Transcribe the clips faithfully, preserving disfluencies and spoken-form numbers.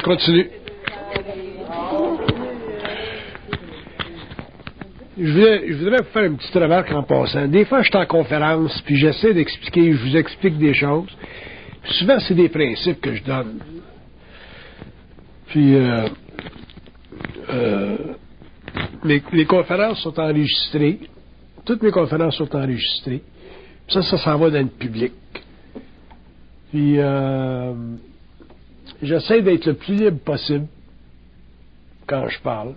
continue. Je voudrais, je voudrais vous faire une petite remarque en passant. Des fois, je suis en conférence, puis j'essaie d'expliquer, je vous explique des choses. Puis souvent, c'est des principes que je donne. Puis, euh, euh, mes, les conférences sont enregistrées. Toutes mes conférences sont enregistrées. Puis ça, ça s'en va dans le public. Puis, euh, j'essaie d'être le plus libre possible quand je parle.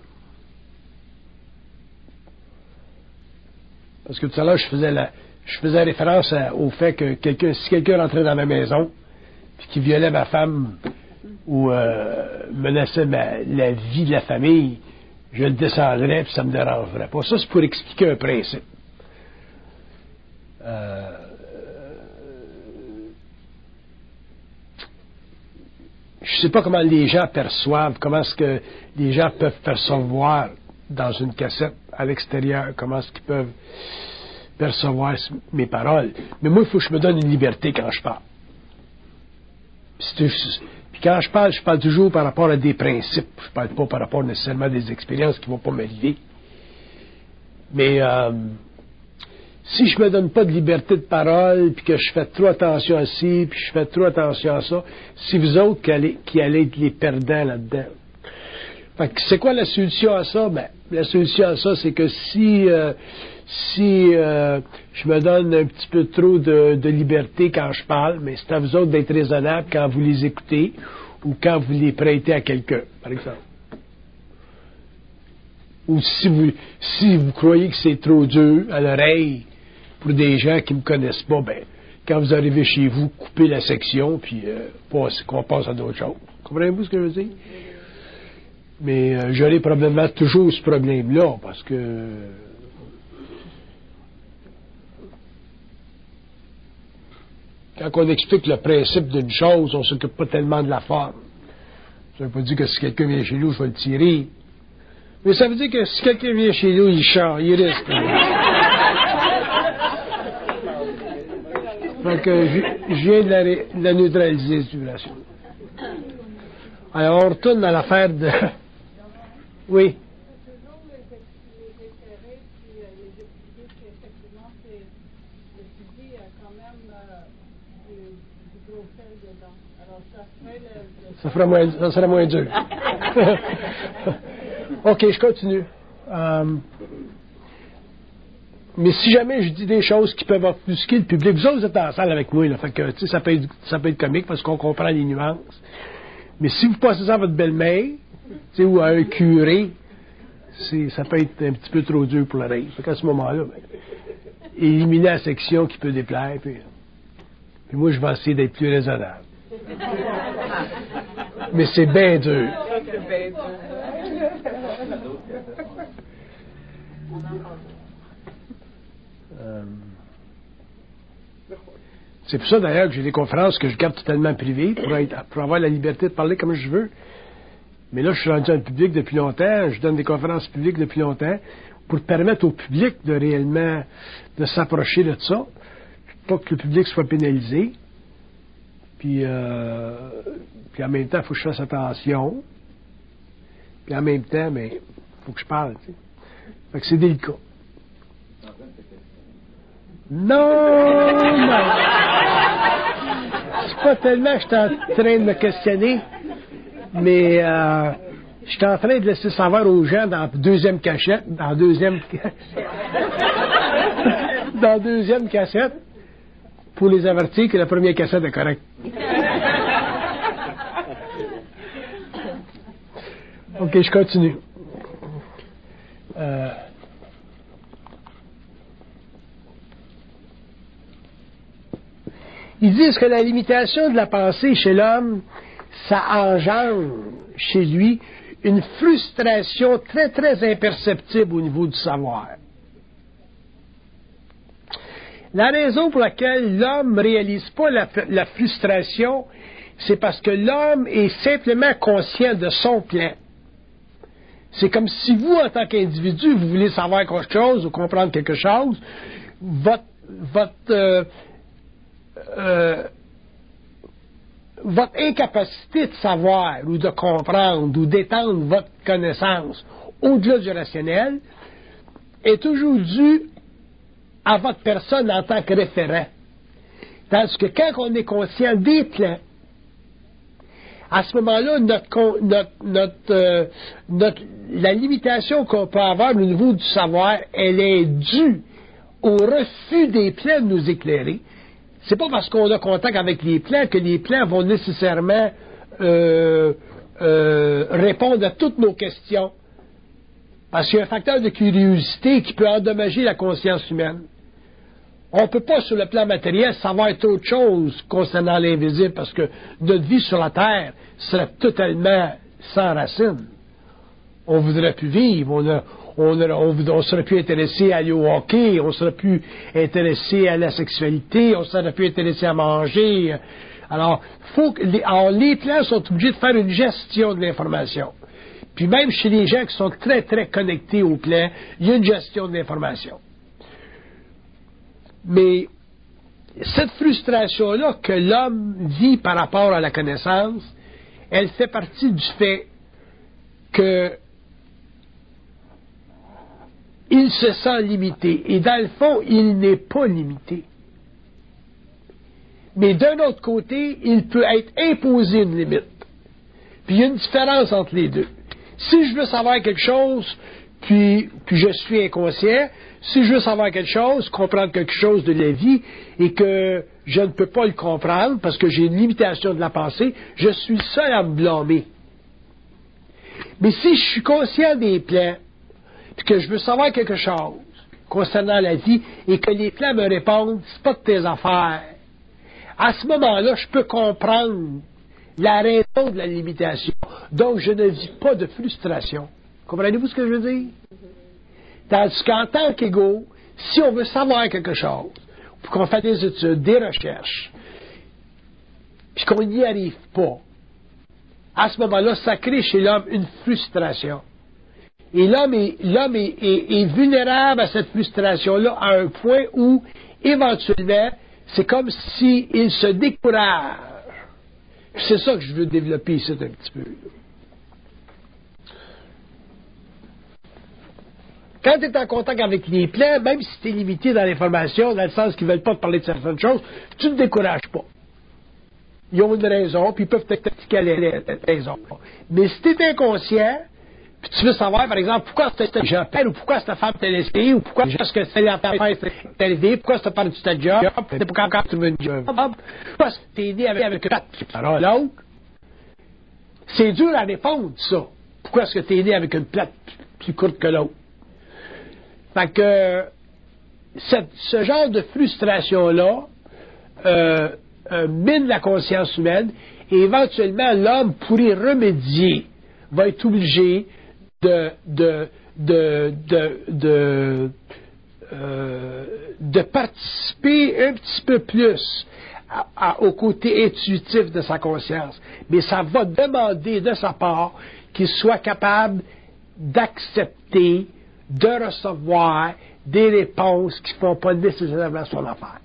Parce que tout à l'heure, je faisais la, je faisais référence à, au fait que quelqu'un, si quelqu'un rentrait dans ma maison, puis qui violait ma femme, ou euh, menaçait ma, la vie de la famille, je le descendrais, puis ça me dérangerait pas. Ça, c'est pour expliquer un principe. Euh, je sais pas comment les gens perçoivent, comment est-ce que les gens peuvent percevoir dans une cassette à l'extérieur, comment est-ce qu'ils peuvent percevoir mes paroles. Mais moi, il faut que je me donne une liberté quand je parle. Puis quand je parle, je parle toujours par rapport à des principes. Je parle pas par rapport nécessairement à des expériences qui vont pas m'arriver. Mais euh, si je me donne pas de liberté de parole, puis que je fais trop attention à ci, puis je fais trop attention à ça, c'est vous autres qui allez, qui allez être les perdants là-dedans. Fait que c'est quoi la solution à ça? Ben, la solution à ça, c'est que si euh, si euh, je me donne un petit peu trop de, de liberté quand je parle, mais c'est à vous autres d'être raisonnables quand vous les écoutez ou quand vous les prêtez à quelqu'un, par exemple. Ou si vous si vous croyez que c'est trop dur à l'oreille pour des gens qui ne me connaissent pas, ben quand vous arrivez chez vous, coupez la section, puis euh, passe, qu'on passe à d'autres choses. Comprenez-vous ce que je veux dire? Mais euh, j'aurai probablement toujours ce problème-là, parce que quand on explique le principe d'une chose, on ne s'occupe pas tellement de la forme. Ça ne veut pas dire que si quelqu'un vient chez nous, je vais le tirer. Mais ça veut dire que si quelqu'un vient chez nous, il chante, il risque. Donc, euh, je, je viens de la, de la neutraliser, cette vibration. Alors, on retourne à l'affaire de... Oui. Ça, fera moins, ça serait moins dur. OK, je continue. Um, mais si jamais je dis des choses qui peuvent offusquer le public, vous autres, vous êtes en salle avec moi, là, fait que, tu sais, ça peut être, ça peut être comique parce qu'on comprend les nuances. Mais si vous passez ça à votre belle-mère, tu sais, ou à un curé, c'est, ça peut être un petit peu trop dur pour l'oreille. Fait qu'à ce moment-là, ben, éliminer la section qui peut déplaire, puis, puis moi, je vais essayer d'être plus raisonnable. Mais c'est bien dur. Euh, c'est pour ça d'ailleurs que j'ai des conférences que je garde totalement privées pour, être, pour avoir la liberté de parler comme je veux. Mais là, je suis rendu dans le public depuis longtemps, je donne des conférences publiques depuis longtemps pour permettre au public de réellement de s'approcher de ça, pas que le public soit pénalisé. Puis, euh, puis en même temps, il faut que je fasse attention. Puis en même temps, mais il faut que je parle. Tu sais. Fait que c'est délicat. Non, non. C'est pas tellement que je suis en train de me questionner, mais euh, je suis en train de laisser savoir aux gens dans la deuxième cachette, dans la deuxième dans la deuxième cassette, pour les avertir que la première cassette est correcte. OK, je continue. Euh, Ils disent que la limitation de la pensée chez l'homme, ça engendre chez lui une frustration très, très imperceptible au niveau du savoir. La raison pour laquelle l'homme ne réalise pas la, la frustration, c'est parce que l'homme est simplement conscient de son plan. C'est comme si vous, en tant qu'individu, vous voulez savoir quelque chose ou comprendre quelque chose, votre, votre, euh, euh, votre incapacité de savoir ou de comprendre ou d'étendre votre connaissance au-delà du rationnel est toujours due à votre personne en tant que référent. Tandis que quand on est conscient des plans, à ce moment-là, notre, notre, notre, euh, notre, la limitation qu'on peut avoir au niveau du savoir, elle est due au refus des plans de nous éclairer. C'est pas parce qu'on a contact avec les plans que les plans vont nécessairement euh, euh, répondre à toutes nos questions. Parce qu'il y a un facteur de curiosité qui peut endommager la conscience humaine. On ne peut pas, sur le plan matériel, savoir autre chose concernant l'invisible, parce que notre vie sur la Terre serait totalement sans racines. On voudrait plus vivre, on, a, on, a, on, on serait plus intéressé à aller au hockey, on serait plus intéressé à la sexualité, on serait plus intéressé à manger. Alors, faut que les, alors, les plans sont obligés de faire une gestion de l'information. Puis même chez les gens qui sont très, très connectés aux plans, il y a une gestion de l'information. Mais cette frustration-là que l'homme vit par rapport à la connaissance, elle fait partie du fait que il se sent limité. Et dans le fond, il n'est pas limité. Mais d'un autre côté, il peut être imposé une limite. Puis il y a une différence entre les deux. Si je veux savoir quelque chose, puis, puis je suis inconscient, si je veux savoir quelque chose, comprendre quelque chose de la vie, et que je ne peux pas le comprendre parce que j'ai une limitation de la pensée, je suis seul à me blâmer. Mais si je suis conscient des plans, puis que je veux savoir quelque chose concernant la vie, et que les plans me répondent, c'est pas de tes affaires, à ce moment-là, je peux comprendre la raison de la limitation. Donc, je ne vis pas de frustration. Comprenez-vous ce que je veux dire? Tandis qu'en tant qu'égo, si on veut savoir quelque chose, puis qu'on fait des études, des recherches, puis qu'on n'y arrive pas, à ce moment-là, ça crée chez l'homme une frustration. Et l'homme est, l'homme est, est, est vulnérable à cette frustration-là à un point où, éventuellement, c'est comme s'il se décourage. Puis c'est ça que je veux développer ici un petit peu. Quand tu es en contact avec les plans, même si tu es limité dans l'information, dans le sens qu'ils ne veulent pas te parler de certaines choses, tu ne te décourages pas. Ils ont une raison, puis ils peuvent t'expliquer la raison. Mais si tu es inconscient, puis tu veux savoir, par exemple, pourquoi cette gens ou pourquoi cette femme t'a laissé, ou pourquoi est-ce que c'est la femme t'est arrivé, pourquoi tu parles de ta job, pourquoi quand tu veux une job, pourquoi tu es né avec, avec une plate, alors l'autre, c'est dur à répondre, ça. Pourquoi est-ce que tu es né avec une plate plus courte que l'autre? Fait que cette, ce genre de frustration-là euh, euh, mine la conscience humaine et éventuellement l'homme, pour y remédier, va être obligé de de de de de, euh, de participer un petit peu plus à, à, au côté intuitif de sa conscience. Mais ça va demander de sa part qu'il soit capable d'accepter, de recevoir des réponses qui ne font pas nécessairement son affaire.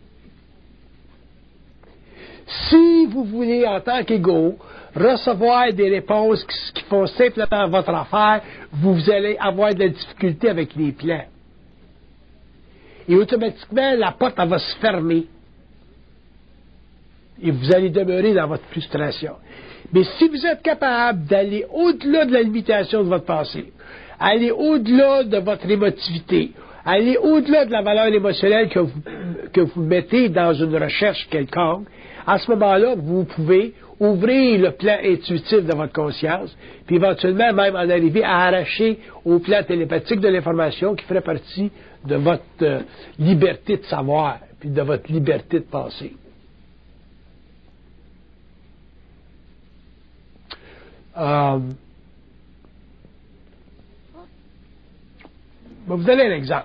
Si vous voulez, en tant qu'égo, recevoir des réponses qui, qui font simplement votre affaire, vous allez avoir de la difficulté avec les plans. Et automatiquement, la porte elle va se fermer. Et vous allez demeurer dans votre frustration. Mais si vous êtes capable d'aller au-delà de la limitation de votre pensée, aller au-delà de votre émotivité, aller au-delà de la valeur émotionnelle que vous, que vous mettez dans une recherche quelconque, à ce moment-là, vous pouvez ouvrir le plan intuitif de votre conscience, puis éventuellement même en arriver à arracher au plan télépathique de l'information qui ferait partie de votre euh, liberté de savoir, puis de votre liberté de penser. Euh, je vais vous donner un exemple.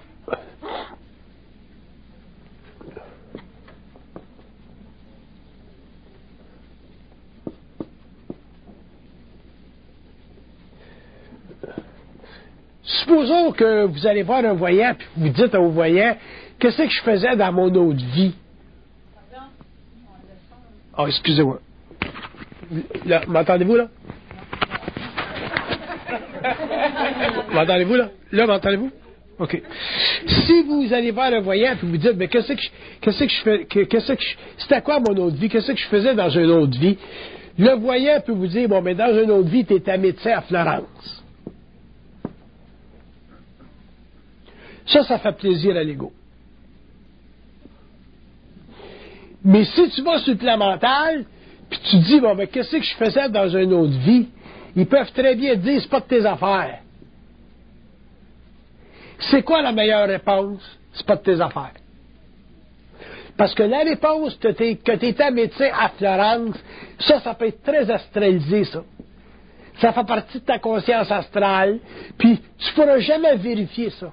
Supposons que vous allez voir un voyant, puis vous dites au voyant, qu'est-ce que je faisais dans mon autre vie? Oh, excusez-moi. Là, m'entendez-vous, là? M'entendez-vous, là? Là, m'entendez-vous? OK. Si vous allez voir le voyant et vous dites, mais qu'est-ce que je, qu'est-ce que je fais, qu'est-ce que je, c'était quoi mon autre vie? Qu'est-ce que je faisais dans une autre vie? Le voyant peut vous dire, bon, mais dans une autre vie, tu étais médecin à Florence. Ça, ça fait plaisir à l'ego. Mais si tu vas sur le plan mental, puis tu dis, bon, mais qu'est-ce que je faisais dans une autre vie? Ils peuvent très bien te dire, c'est pas de tes affaires. C'est quoi la meilleure réponse? C'est pas de tes affaires. Parce que la réponse que tu étais médecin à Florence, ça, ça peut être très astralisé, ça. Ça fait partie de ta conscience astrale, puis tu ne pourras jamais vérifier ça.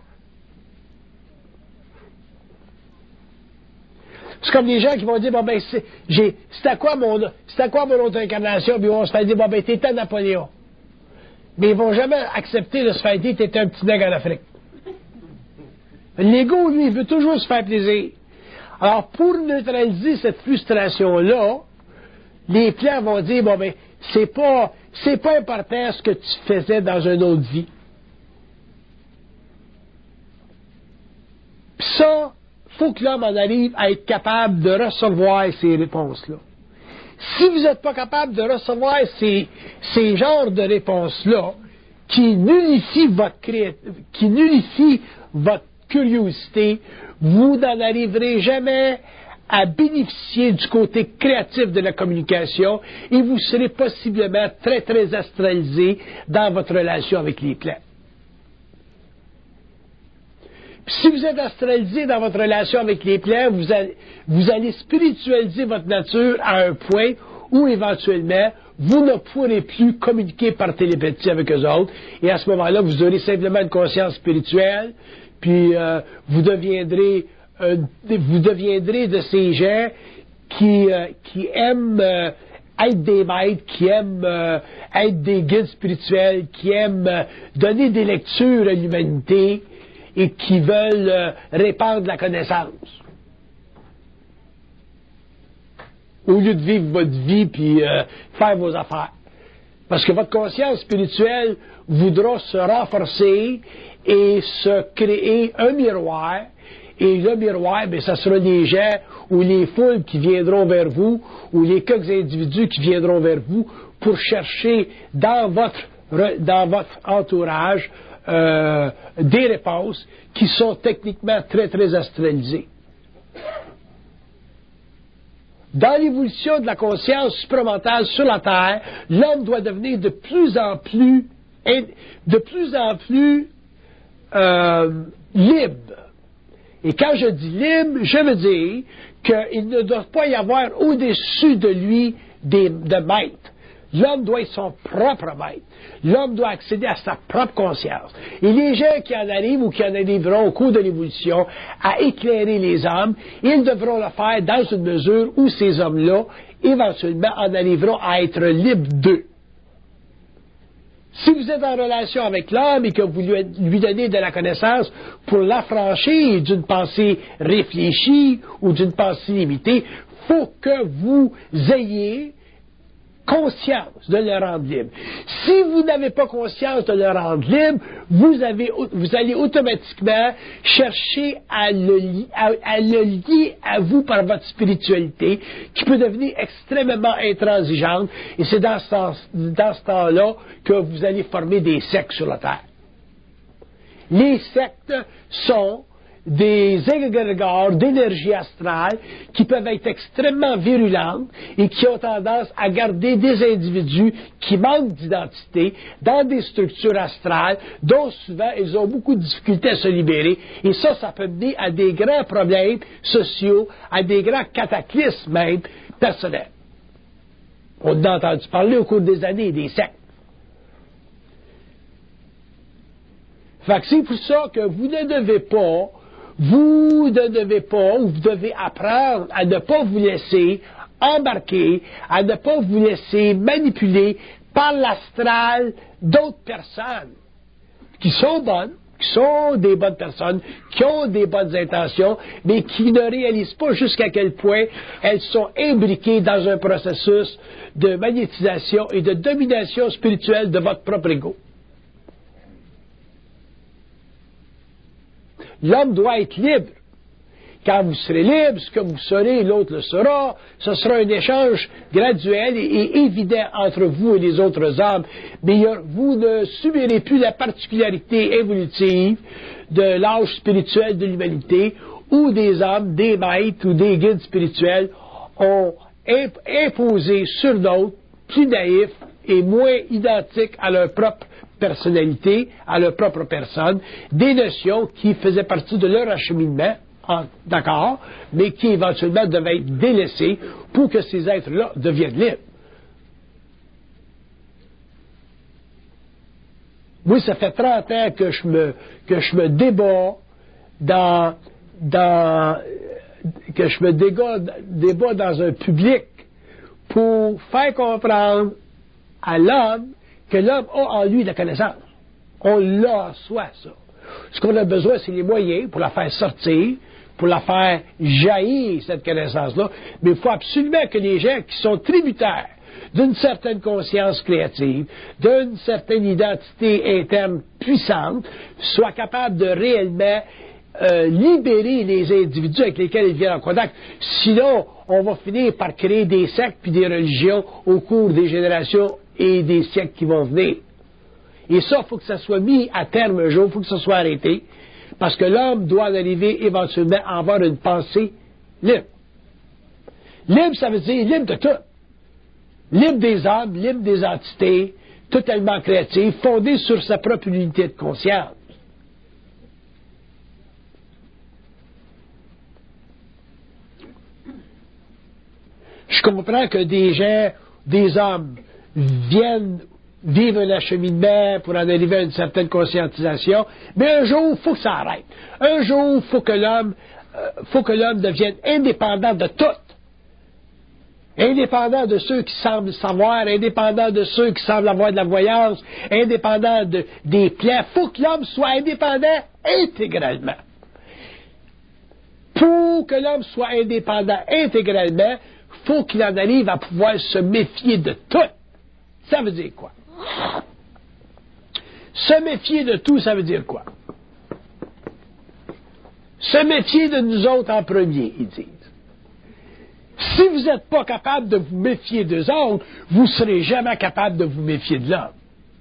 C'est comme les gens qui vont dire, bon, ben, c'est à quoi mon, c'est à quoi mon autre incarnation, puis on se fait dire, bon, ben, t'étais Napoléon. Mais ils vont jamais accepter de se faire dire, t'étais un petit nègre en Afrique. L'ego, lui, il veut toujours se faire plaisir. Alors, pour neutraliser cette frustration-là, les plans vont dire, bon, ben, c'est pas, c'est pas important ce que tu faisais dans une autre vie. Puis ça, faut que l'homme en arrive à être capable de recevoir ces réponses-là. Si vous n'êtes pas capable de recevoir ces, ces genres de réponses-là, qui nullifient votre cré... qui nullifient votre curiosité, vous n'en arriverez jamais à bénéficier du côté créatif de la communication et vous serez possiblement très, très astralisé dans votre relation avec les plans. Puis si vous êtes astralisé dans votre relation avec les plans, vous allez, vous allez spiritualiser votre nature à un point où éventuellement vous ne pourrez plus communiquer par télépathie avec eux autres et à ce moment-là, vous aurez simplement une conscience spirituelle, puis euh, vous deviendrez euh, vous deviendrez de ces gens qui, euh, qui aiment euh, être des maîtres, qui aiment euh, être des guides spirituels, qui aiment euh, donner des lectures à l'humanité et qui veulent euh, répandre la connaissance. Au lieu de vivre votre vie puis euh, faire vos affaires. Parce que votre conscience spirituelle voudra se renforcer et se créer un miroir. Et le miroir, bien, ça sera les gens ou les foules qui viendront vers vous ou les quelques individus qui viendront vers vous pour chercher dans votre, dans votre entourage euh, des réponses qui sont techniquement très, très astralisées. Dans l'évolution de la conscience supramentale sur la Terre, l'homme doit devenir de plus en plus, de plus en plus euh, libre. Et quand je dis libre, je veux dire qu'il ne doit pas y avoir au-dessus de lui des, de maîtres. L'homme doit être son propre maître. L'homme doit accéder à sa propre conscience. Et les gens qui en arrivent ou qui en arriveront au cours de l'évolution à éclairer les hommes, ils devront le faire dans une mesure où ces hommes-là, éventuellement, en arriveront à être libres d'eux. Si vous êtes en relation avec l'homme et que vous lui, lui donnez de la connaissance pour l'affranchir d'une pensée réfléchie ou d'une pensée limitée, il faut que vous ayez conscience de le rendre libre. Si vous n'avez pas conscience de le rendre libre, vous, avez, vous allez automatiquement chercher à le, à, à le lier à vous par votre spiritualité, qui peut devenir extrêmement intransigeante, et c'est dans ce, dans ce temps-là que vous allez former des sectes sur la Terre. Les sectes sont des égrégores d'énergie astrale qui peuvent être extrêmement virulentes et qui ont tendance à garder des individus qui manquent d'identité dans des structures astrales dont souvent ils ont beaucoup de difficultés à se libérer, et ça, ça peut mener à des grands problèmes sociaux, à des grands cataclysmes même personnels. On a entendu parler au cours des années des sectes. Fait que c'est pour ça que vous ne devez pas Vous ne devez pas, ou vous devez apprendre à ne pas vous laisser embarquer, à ne pas vous laisser manipuler par l'astral d'autres personnes qui sont bonnes, qui qui sont des bonnes personnes, qui ont des bonnes intentions, mais qui ne réalisent pas jusqu'à quel point elles sont imbriquées dans un processus de magnétisation et de domination spirituelle de votre propre ego. L'homme doit être libre. Quand vous serez libre, ce que vous serez, l'autre le sera. Ce sera un échange graduel et, et évident entre vous et les autres hommes. Mais vous ne subirez plus la particularité évolutive de l'âge spirituel de l'humanité où des hommes, des maîtres ou des guides spirituels ont imp- imposé sur d'autres, plus naïfs et moins identiques à leur propre personnalité, à leur propre personne, des notions qui faisaient partie de leur acheminement, ah, d'accord, mais qui éventuellement devaient être délaissées pour que ces êtres-là deviennent libres. Moi, ça fait trente ans que je me, que je me débat dans, dans, que je me débat, débat dans un public pour faire comprendre à l'homme que l'homme a en lui la connaissance. On l'a en soi, ça. Ce qu'on a besoin, c'est les moyens pour la faire sortir, pour la faire jaillir, cette connaissance-là. Mais il faut absolument que les gens qui sont tributaires d'une certaine conscience créative, d'une certaine identité interne puissante, soient capables de réellement euh, libérer les individus avec lesquels ils viennent en contact. Sinon, on va finir par créer des sectes puis des religions au cours des générations et des siècles qui vont venir. Et ça, il faut que ça soit mis à terme un jour, il faut que ça soit arrêté, parce que l'homme doit en arriver éventuellement à avoir une pensée libre. Libre, ça veut dire libre de tout. Libre des âmes, libre des entités, totalement créative, fondée sur sa propre unité de conscience. Je comprends que des gens, des hommes, viennent vivre un acheminement pour en arriver à une certaine conscientisation, mais un jour, il faut que ça arrête. Un jour, il faut que l'homme, euh, faut que l'homme devienne indépendant de tout. Indépendant de ceux qui semblent savoir, indépendant de ceux qui semblent avoir de la voyance, indépendant de, des plans. Il faut que l'homme soit indépendant intégralement. Pour que l'homme soit indépendant intégralement, il faut qu'il en arrive à pouvoir se méfier de tout. Ça veut dire quoi? Se méfier de tout, ça veut dire quoi? Se méfier de nous autres en premier, ils disent. Si vous n'êtes pas capable de vous méfier des autres, vous ne serez jamais capable de vous méfier de l'homme.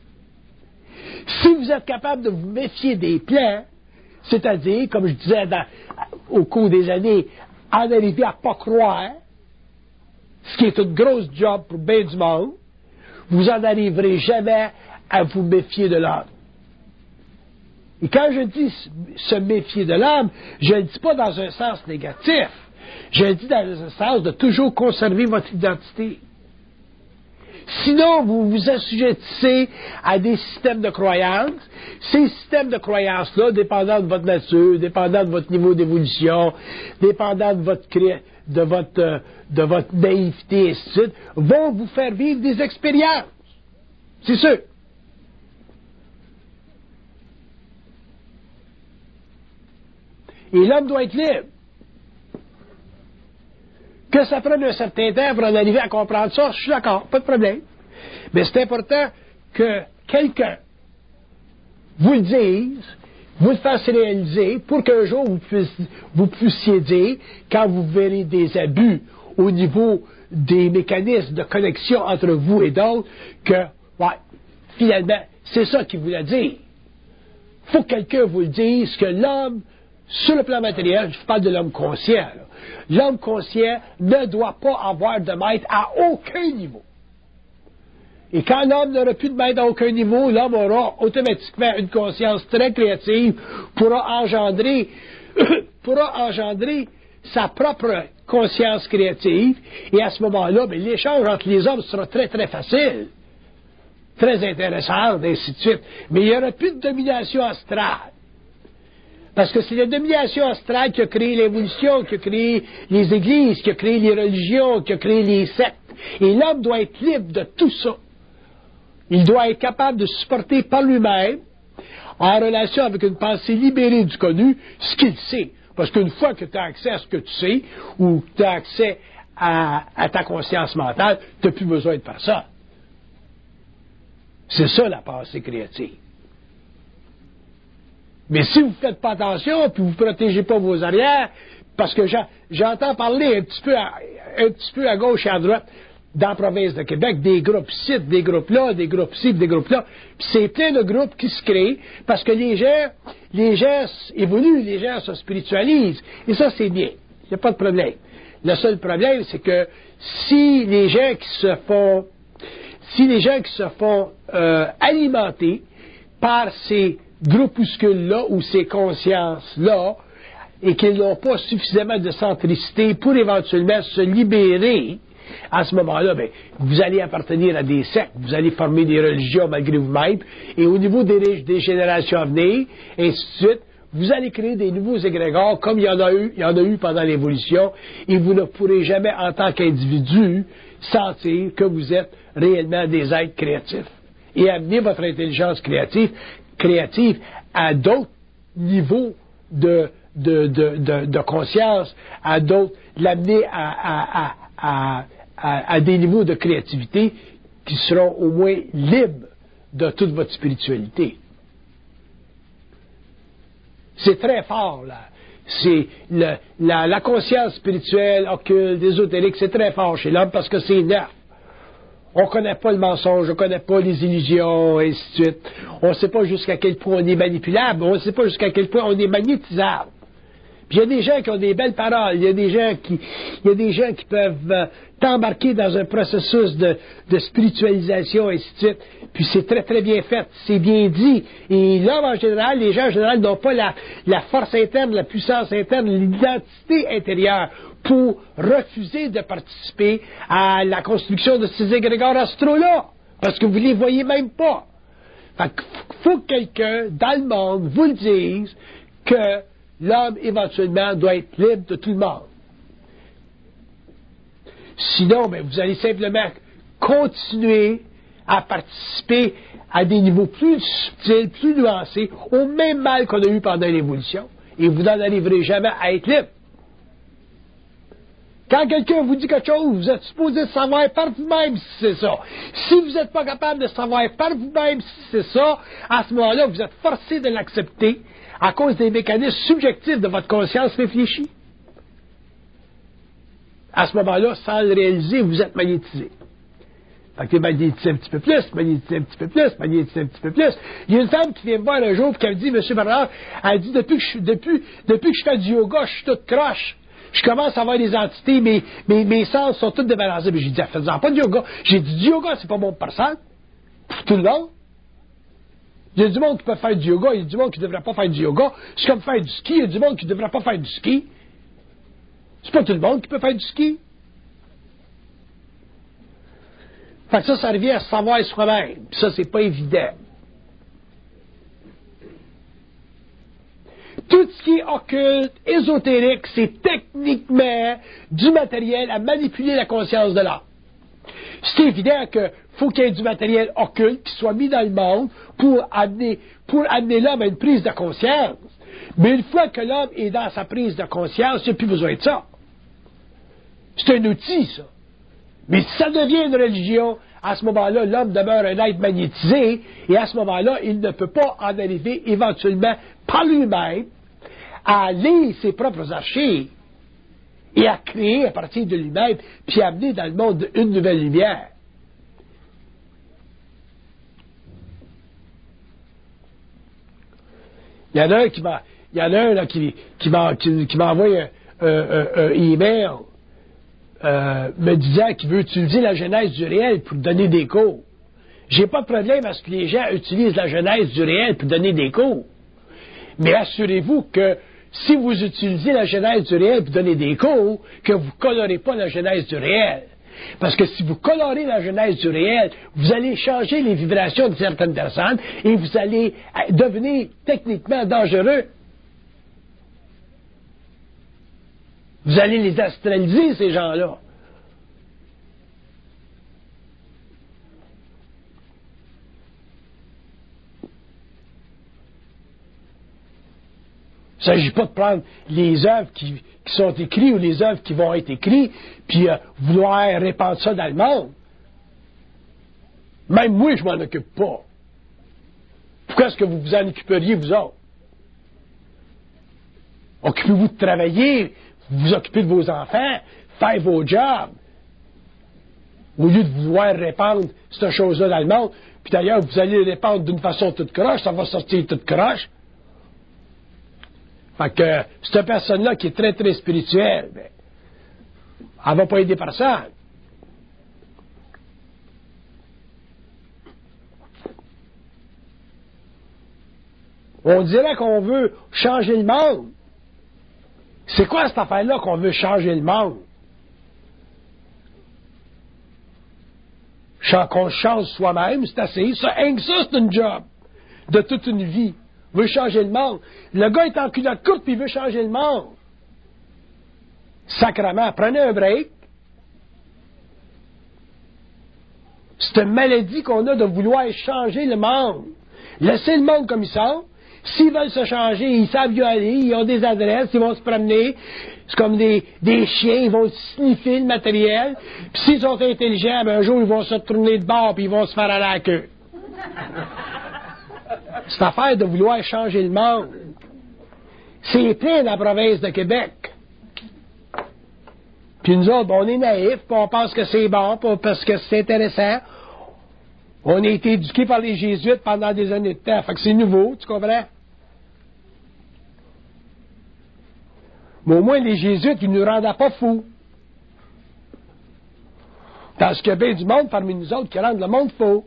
Si vous êtes capable de vous méfier des plans, c'est-à-dire, comme je disais dans, au cours des années, en arriver à ne pas croire, ce qui est une grosse job pour bien du monde, vous n'en arriverez jamais à vous méfier de l'homme. Et quand je dis se méfier de l'homme, je ne le dis pas dans un sens négatif. Je le dis dans le sens de toujours conserver votre identité. Sinon, vous vous assujettissez à des systèmes de croyances. Ces systèmes de croyances-là, dépendant de votre nature, dépendant de votre niveau d'évolution, dépendant de votre, de votre, de votre naïveté, et ainsi de suite, vont vous faire vivre des expériences. C'est sûr. Et l'homme doit être libre. Que ça prenne un certain temps pour en arriver à comprendre ça, je suis d'accord, pas de problème. Mais c'est important que quelqu'un vous le dise, vous le fasse réaliser, pour qu'un jour vous puissiez, vous puissiez dire, quand vous verrez des abus au niveau des mécanismes de connexion entre vous et d'autres, que, ouais, finalement, c'est ça qu'il voulait dire. Il faut que quelqu'un vous le dise, que l'homme, sur le plan matériel, je parle de l'homme conscient, là. L'homme conscient ne doit pas avoir de maître à aucun niveau. Et quand l'homme n'aura plus de maître à aucun niveau, l'homme aura automatiquement une conscience très créative, pourra engendrer, pourra engendrer sa propre conscience créative, et à ce moment-là, ben, l'échange entre les hommes sera très très facile, très intéressant, et ainsi de suite. Mais il n'y aura plus de domination astrale. Parce que c'est la domination astrale qui a créé l'évolution, qui a créé les églises, qui a créé les religions, qui a créé les sectes. Et l'homme doit être libre de tout ça. Il doit être capable de supporter par lui-même, en relation avec une pensée libérée du connu, ce qu'il sait. Parce qu'une fois que tu as accès à ce que tu sais, ou que tu as accès à, à ta conscience mentale, tu n'as plus besoin de faire ça. C'est ça la pensée créative. Mais si vous ne faites pas attention, puis vous ne protégez pas vos arrières, parce que j'entends parler un petit peu à, un petit peu à gauche et à droite dans la province de Québec, des groupes ici, des groupes là, des groupes ici, des groupes là. Puis c'est plein de groupes qui se créent parce que les gens, les gens évoluent, les gens se spiritualisent. Et ça, c'est bien. Il n'y a pas de problème. Le seul problème, c'est que si les gens qui se font, si les gens qui se font euh, alimenter par ces groupuscules-là ou ces consciences-là, et qu'ils n'ont pas suffisamment de centricité pour éventuellement se libérer, à ce moment-là, ben, vous allez appartenir à des sectes, vous allez former des religions malgré vous-même, et au niveau des, des générations à venir, et ainsi de suite, vous allez créer des nouveaux égrégores, comme il y en a eu, il y en a eu pendant l'évolution, et vous ne pourrez jamais, en tant qu'individu, sentir que vous êtes réellement des êtres créatifs. Et amener votre intelligence créative, créative à d'autres niveaux de, de, de, de, de conscience, à d'autres, l'amener à, à, à, à, à, à des niveaux de créativité qui seront au moins libres de toute votre spiritualité. C'est très fort, là. C'est le, la, la conscience spirituelle, occulte, ésotérique, c'est très fort chez l'homme parce que c'est neuf. On ne connaît pas le mensonge, on ne connaît pas les illusions, et ainsi de suite. On ne sait pas jusqu'à quel point on est manipulable, on ne sait pas jusqu'à quel point on est magnétisable. Puis il y a des gens qui ont des belles paroles, il y a des gens qui, il y a des gens qui peuvent euh, t'embarquer dans un processus de, de spiritualisation, et ainsi de suite. Puis c'est très, très bien fait, c'est bien dit. Et l'homme en général, les gens en général n'ont pas la, la force interne, la puissance interne, l'identité intérieure pour refuser de participer à la construction de ces égrégores astraux-là. Parce que vous ne les voyez même pas. Fait qu'il faut que quelqu'un dans le monde vous le dise que l'homme, éventuellement, doit être libre de tout le monde. Sinon, ben, vous allez simplement continuer à participer à des niveaux plus subtils, plus nuancés, au même mal qu'on a eu pendant l'évolution, et vous n'en arriverez jamais à être libre. Quand quelqu'un vous dit quelque chose, vous êtes supposé savoir par vous-même si c'est ça. Si vous n'êtes pas capable de savoir par vous-même si c'est ça, à ce moment-là, vous êtes forcé de l'accepter à cause des mécanismes subjectifs de votre conscience réfléchie. À ce moment-là, sans le réaliser, vous êtes magnétisé. Fait que tu es magnétisé un petit peu plus, magnétisé un petit peu plus, magnétisé un petit peu plus. Il y a une femme qui vient me voir un jour et qui me dit, Monsieur Bernard, elle dit, depuis que je, depuis, depuis que je fais du yoga, je suis toute croche. Je commence à avoir des entités, mes, mes, mes sens sont tous débalancés. Mais j'ai dit, faites-en pas de yoga. J'ai dit, du yoga, c'est pas bon pour personne. Pour tout le monde. Il y a du monde qui peut faire du yoga, il y a du monde qui ne devrait pas faire du yoga. C'est comme faire du ski, il y a du monde qui ne devrait pas faire du ski. C'est pas tout le monde qui peut faire du ski. Fait que ça, ça revient à savoir soi-même. Ça, c'est pas évident. Tout ce qui est occulte, ésotérique, c'est techniquement du matériel à manipuler la conscience de l'homme. C'est évident qu'il faut qu'il y ait du matériel occulte qui soit mis dans le monde pour amener, pour amener l'homme à une prise de conscience. Mais une fois que l'homme est dans sa prise de conscience, il n'y a plus besoin de ça. C'est un outil, ça. Mais si ça devient une religion, à ce moment-là, l'homme demeure un être magnétisé, et à ce moment-là, il ne peut pas en arriver éventuellement par lui-même à lire ses propres archives et à créer à partir de lui-même, puis amener dans le monde une nouvelle lumière. Il y en a un qui m'a, il y en a un là, qui, qui m'a, qui, qui m'a envoyé un, un, un, un email euh, me disant qu'il veut utiliser la genèse du réel pour donner des cours. J'ai pas de problème à ce que les gens utilisent la genèse du réel pour donner des cours. Mais assurez-vous que si vous utilisez la genèse du réel pour donner des cours, que vous ne colorez pas la genèse du réel. Parce que si vous colorez la genèse du réel, vous allez changer les vibrations de certaines personnes et vous allez devenir techniquement dangereux. Vous allez les astraliser, ces gens-là. Il ne s'agit pas de prendre les œuvres qui, qui sont écrites ou les œuvres qui vont être écrites, puis euh, vouloir répandre ça dans le monde. Même moi, je m'en occupe pas. Pourquoi est-ce que vous vous en occuperiez, vous autres? Occupez-vous de travailler, vous vous occupez de vos enfants, faites vos jobs. Au lieu de vouloir répandre cette chose-là dans le monde, puis d'ailleurs, vous allez le répandre d'une façon toute croche, ça va sortir toute croche. Fait que cette personne-là qui est très, très spirituelle, ben, elle ne va pas aider personne. On dirait qu'on veut changer le monde. C'est quoi cette affaire-là qu'on veut changer le monde? Qu'on change soi-même, c'est assez. Ça, rien que ça, c'est une job de toute une vie. Il veut changer le monde. Le gars est en culotte courte puis il veut changer le monde. Sacrement, prenez un break. C'est une maladie qu'on a de vouloir changer le monde. Laissez le monde comme ils sont. S'ils veulent se changer, ils savent y aller, ils ont des adresses, ils vont se promener. C'est comme des, des chiens, ils vont sniffer le matériel. Puis s'ils sont intelligents, ben un jour, ils vont se tourner de bord puis ils vont se faire aller à la queue. C'est affaire de vouloir changer le monde. C'est plein dans la province de Québec. Puis nous autres, on est naïfs, puis on pense que c'est bon, parce que c'est intéressant. On a été éduqués par les Jésuites pendant des années de temps. Fait que c'est nouveau, tu comprends? Mais au moins, les Jésuites, ils ne nous rendaient pas fous. Parce qu'il y a bien du monde parmi nous autres qui rendent le monde fou.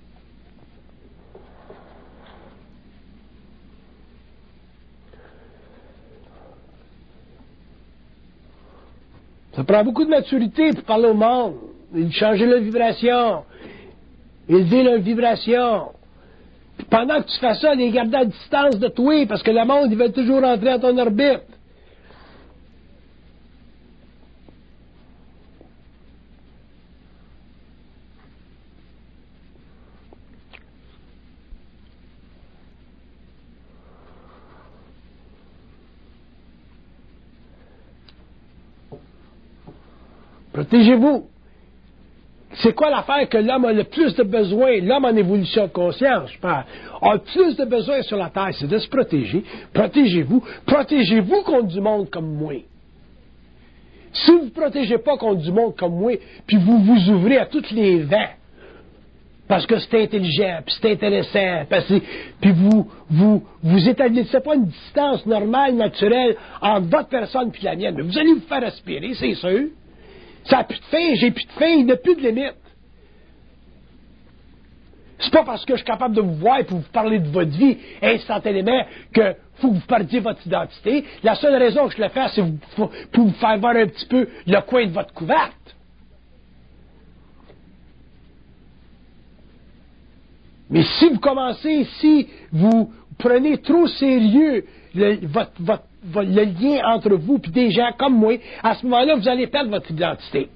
Ça prend beaucoup de maturité pour parler au monde. Il changer la vibration. Élever leur vibration. Puis pendant que tu fais ça, les garder à distance de toi, parce que le monde, il veut toujours rentrer dans ton orbite. Protégez-vous. C'est quoi l'affaire que l'homme a le plus de besoin, l'homme en évolution de conscience, je parle, a le plus de besoin sur la Terre, c'est de se protéger. Protégez-vous. Protégez-vous contre du monde comme moi. Si vous ne vous protégez pas contre du monde comme moi, puis vous vous ouvrez à tous les vents, parce que c'est intelligent, puis c'est intéressant, parce que, puis vous, vous, vous établissez pas une distance normale, naturelle, entre votre personne et la mienne, mais vous allez vous faire aspirer, c'est sûr. Ça n'a plus de fin, j'ai plus de fin, il n'y a plus de limite. C'est pas parce que je suis capable de vous voir et pour vous parler de votre vie instantanément que faut que vous perdiez votre identité. La seule raison que je le fais, c'est pour vous faire voir un petit peu le coin de votre couverte. Mais si vous commencez, si vous prenez trop sérieux le, votre, votre, votre, le lien entre vous et des gens comme moi, à ce moment-là, vous allez perdre votre identité.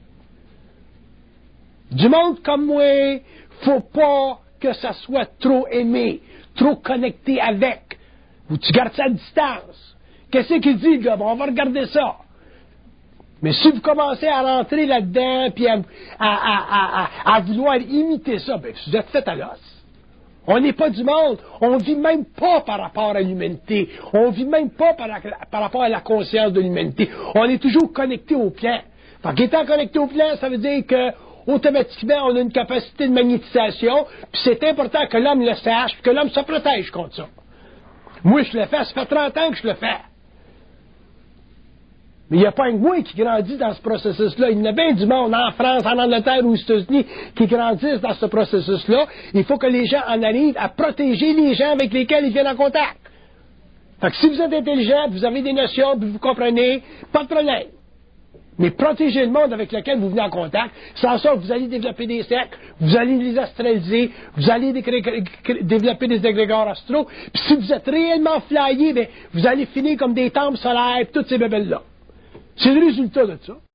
Du monde comme moi, faut pas que ça soit trop aimé, trop connecté avec. Ou tu gardes ça à distance. Qu'est-ce qu'il dit, le gars? Bon, on va regarder ça. Mais si vous commencez à rentrer là-dedans puis à, à, à, à, à vouloir imiter ça, ben, vous êtes fait à l'os. On n'est pas du monde. On ne vit même pas par rapport à l'humanité. On ne vit même pas par, la, par rapport à la conscience de l'humanité. On est toujours connecté au plan. Fait qu'étant connecté au plan, ça veut dire que automatiquement, on a une capacité de magnétisation, puis c'est important que l'homme le sache, puis que l'homme se protège contre ça. Moi, je le fais, ça fait trente ans que je le fais. Mais il n'y a pas que moi qui grandit dans ce processus-là. Il y en a bien du monde en France, en Angleterre ou aux États-Unis qui grandissent dans ce processus-là. Il faut que les gens en arrivent à protéger les gens avec lesquels ils viennent en contact. Fait que si vous êtes intelligent, vous avez des notions, puis vous comprenez, pas de problème. Mais protégez le monde avec lequel vous venez en contact. Sans ça, vous allez développer des cercles, vous allez les astraliser, vous allez développer des égrégores astraux. Puis si vous êtes réellement flyé, bien, vous allez finir comme des temples solaires, et toutes ces bébelles-là. C'est le résultat de ça.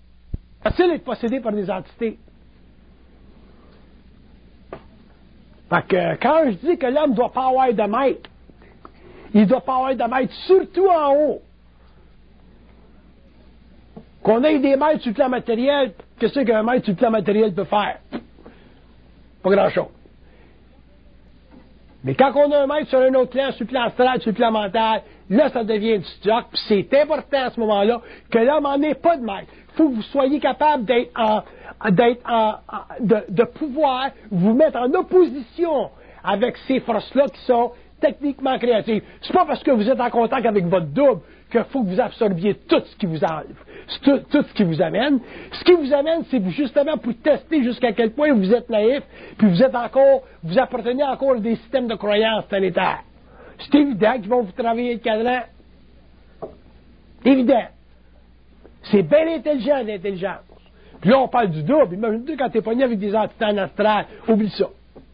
Facile d'être possédé par des entités. Fait que quand je dis que l'homme ne doit pas avoir de maître, il ne doit pas avoir de maître, surtout en haut. Qu'on ait des maîtres sur le plan matériel, qu'est-ce qu'un maître sur le plan matériel peut faire? Pas grand-chose. Mais quand on a un maître sur un autre plan, sur le plan astral, sur le plan mental, là, ça devient du stock, puis c'est important à ce moment-là que l'homme n'en ait pas de maître. Il faut que vous soyez capable d'être en, d'être en, en de, de pouvoir vous mettre en opposition avec ces forces-là qui sont techniquement créatives. C'est pas parce que vous êtes en contact avec votre double qu'il faut que vous absorbiez tout ce qui vous enlève, tout, tout ce qui vous amène. Ce qui vous amène, c'est justement pour tester jusqu'à quel point vous êtes naïf, puis vous êtes encore, vous appartenez encore à des systèmes de croyances planétaires. C'est évident qu'ils vont vous travailler le cadran. Évident. C'est bien intelligent, l'intelligence. Puis là, on parle du double. Imagine-toi quand t'es pogné avec des entités en astral. Oublie ça.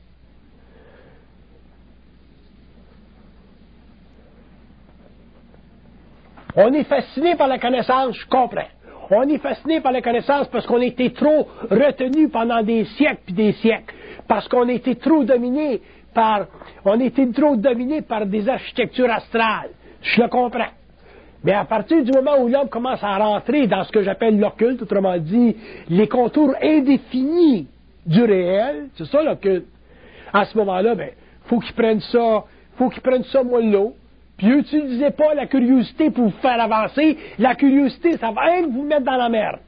On est fasciné par la connaissance, je comprends. On est fasciné par la connaissance parce qu'on a été trop retenu pendant des siècles puis des siècles. Parce qu'on a été trop dominé par, on a été trop dominé par des architectures astrales. Je le comprends. Mais à partir du moment où l'homme commence à rentrer dans ce que j'appelle l'occulte, autrement dit, les contours indéfinis du réel, c'est ça l'occulte. À ce moment-là, ben, faut qu'il prenne ça, faut qu'il prenne ça mollo. Puis n'utilisez pas la curiosité pour vous faire avancer. La curiosité, ça va même vous mettre dans la merde.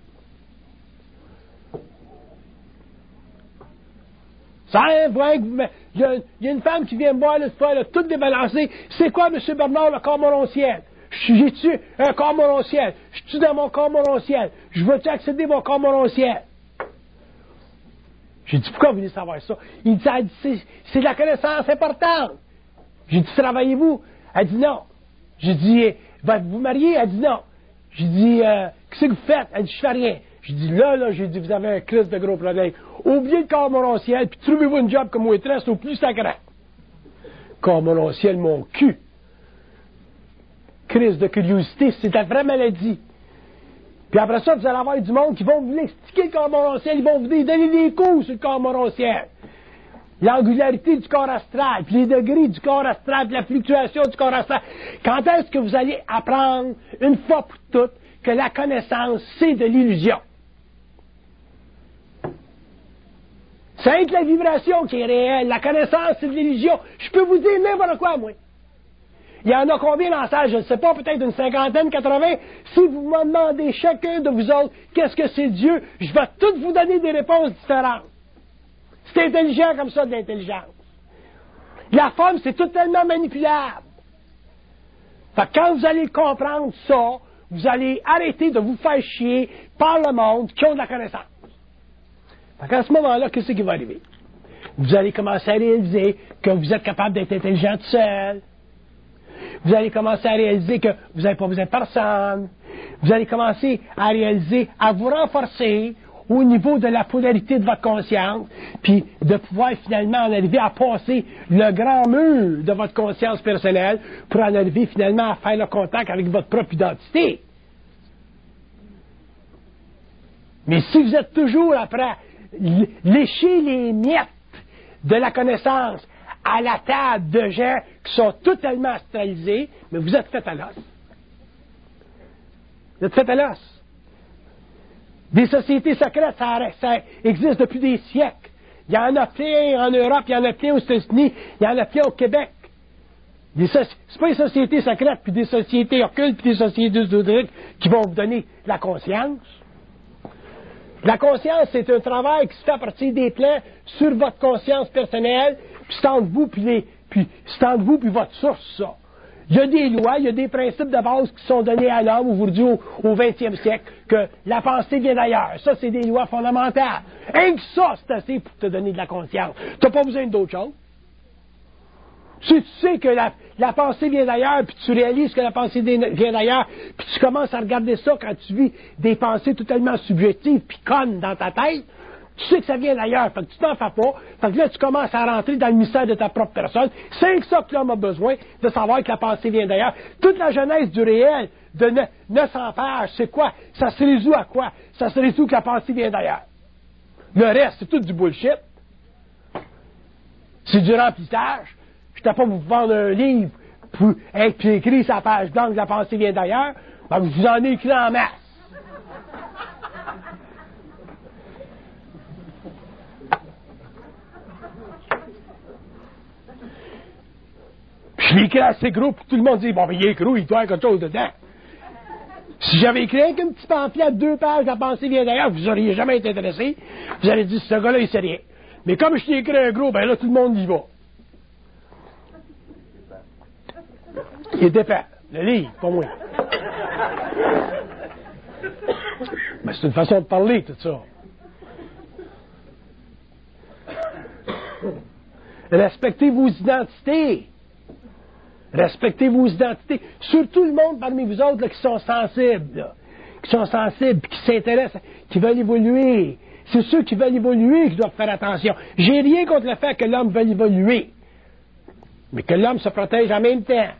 Ça va vous mettre... Il y, a, il y a une femme qui vient me voir l'autre fois, elle a tout débalancé. C'est quoi, M. Bernard, le corps morontiel? J'ai-tu un corps morontiel? Je suis dans mon corps morontiel. Je veux-tu accéder à mon corps morontiel? J'ai dit, pourquoi vous voulez savoir ça? Il dit, c'est, c'est de la connaissance importante. J'ai dit, travaillez-vous? Elle dit non. J'ai dit, vous marier? Elle dit non. J'ai dit, euh, qu'est-ce que vous faites? Elle dit, je fais rien. J'ai dit, là, là, j'ai dit, vous avez un crise de gros problème. Oubliez le corps morontiel, puis trouvez-vous une job comme waitress au plus sacré. Corps morontiel, mon cul. Crise de curiosité, c'est la vraie maladie. Puis après ça, vous allez avoir du monde qui vont vous expliquer le corps morontiel, ils vont vous donner des coups sur le corps morontiel. L'angularité du corps astral, puis les degrés du corps astral, puis la fluctuation du corps astral. Quand est-ce que vous allez apprendre, une fois pour toutes, que la connaissance, c'est de l'illusion? C'est la vibration qui est réelle. La connaissance, c'est de l'illusion. Je peux vous dire n'importe quoi, moi. Il y en a combien dans la salle? Je ne sais pas, peut-être une cinquantaine, quatre-vingts. Si vous me demandez chacun de vous autres, qu'est-ce que c'est Dieu? Je vais toutes vous donner des réponses différentes. C'est intelligent comme ça, de l'intelligence. La forme, c'est totalement manipulable. Fait que quand vous allez comprendre ça, vous allez arrêter de vous faire chier par le monde qui ont de la connaissance. Fait qu'à ce moment-là, qu'est-ce qui va arriver? Vous allez commencer à réaliser que vous êtes capable d'être intelligent tout seul. Vous allez commencer à réaliser que vous n'avez pas besoin de personne. Vous allez commencer à réaliser, à vous renforcer au niveau de la polarité de votre conscience, puis de pouvoir finalement en arriver à passer le grand mur de votre conscience personnelle pour en arriver finalement à faire le contact avec votre propre identité. Mais si vous êtes toujours après lécher les miettes de la connaissance à la table de gens qui sont totalement astralisés, mais vous êtes fait à l'os. Vous êtes fait à l'os. Des sociétés secrètes, ça, ça existe depuis des siècles. Il y en a plein en Europe, il y en a plein aux États-Unis, il y en a plein au Québec. Des so- c'est pas des sociétés secrètes, puis des sociétés occultes, puis des sociétés ésotériques qui vont vous donner la conscience. La conscience, c'est un travail qui se fait à partir des plans sur votre conscience personnelle, puis c'est entre vous, puis, les, puis c'est entre vous, puis votre source, ça. Il y a des lois, il y a des principes de base qui sont donnés à l'homme aujourd'hui au, au vingtième siècle, que la pensée vient d'ailleurs. Ça, c'est des lois fondamentales. Et que ça, c'est assez pour te donner de la conscience. Tu n'as pas besoin d'autre chose. Si tu sais que la, la pensée vient d'ailleurs, puis tu réalises que la pensée vient d'ailleurs, puis tu commences à regarder ça quand tu vis des pensées totalement subjectives, puis connes dans ta tête, tu sais que ça vient d'ailleurs, fait que tu t'en fais pas, fait que là tu commences à rentrer dans le mystère de ta propre personne. C'est que ça que l'homme a besoin, de savoir que la pensée vient d'ailleurs. Toute la jeunesse du réel, de neuf cents pages, c'est quoi? Ça se résout à quoi? Ça se résout que la pensée vient d'ailleurs. Le reste, c'est tout du bullshit. C'est du remplissage. Je n'étais pas vous vendre un livre pour être écrit sur la page blanche, la pensée vient d'ailleurs. Ben, je vous en ai écrit en masse. Je l'ai écrit assez gros pour que tout le monde dise, bon, ben, il est gros, il doit y avoir quelque chose dedans. Si j'avais écrit avec un petit pamphlet de deux pages, la pensée vient d'ailleurs, vous n'auriez jamais été intéressé. Vous allez dire, ce gars-là, il sait rien. Mais comme je t'ai écrit un gros, ben là, tout le monde y va. Il est épais. Le livre, pas moi. Mais c'est une façon de parler, tout ça. Respectez vos identités. Respectez vos identités. Surtout le monde parmi vous autres là, qui sont sensibles, là, qui sont sensibles, qui s'intéressent, qui veulent évoluer. C'est ceux qui veulent évoluer qui doivent faire attention. J'ai rien contre le fait que l'homme veut évoluer, mais que l'homme se protège en même temps.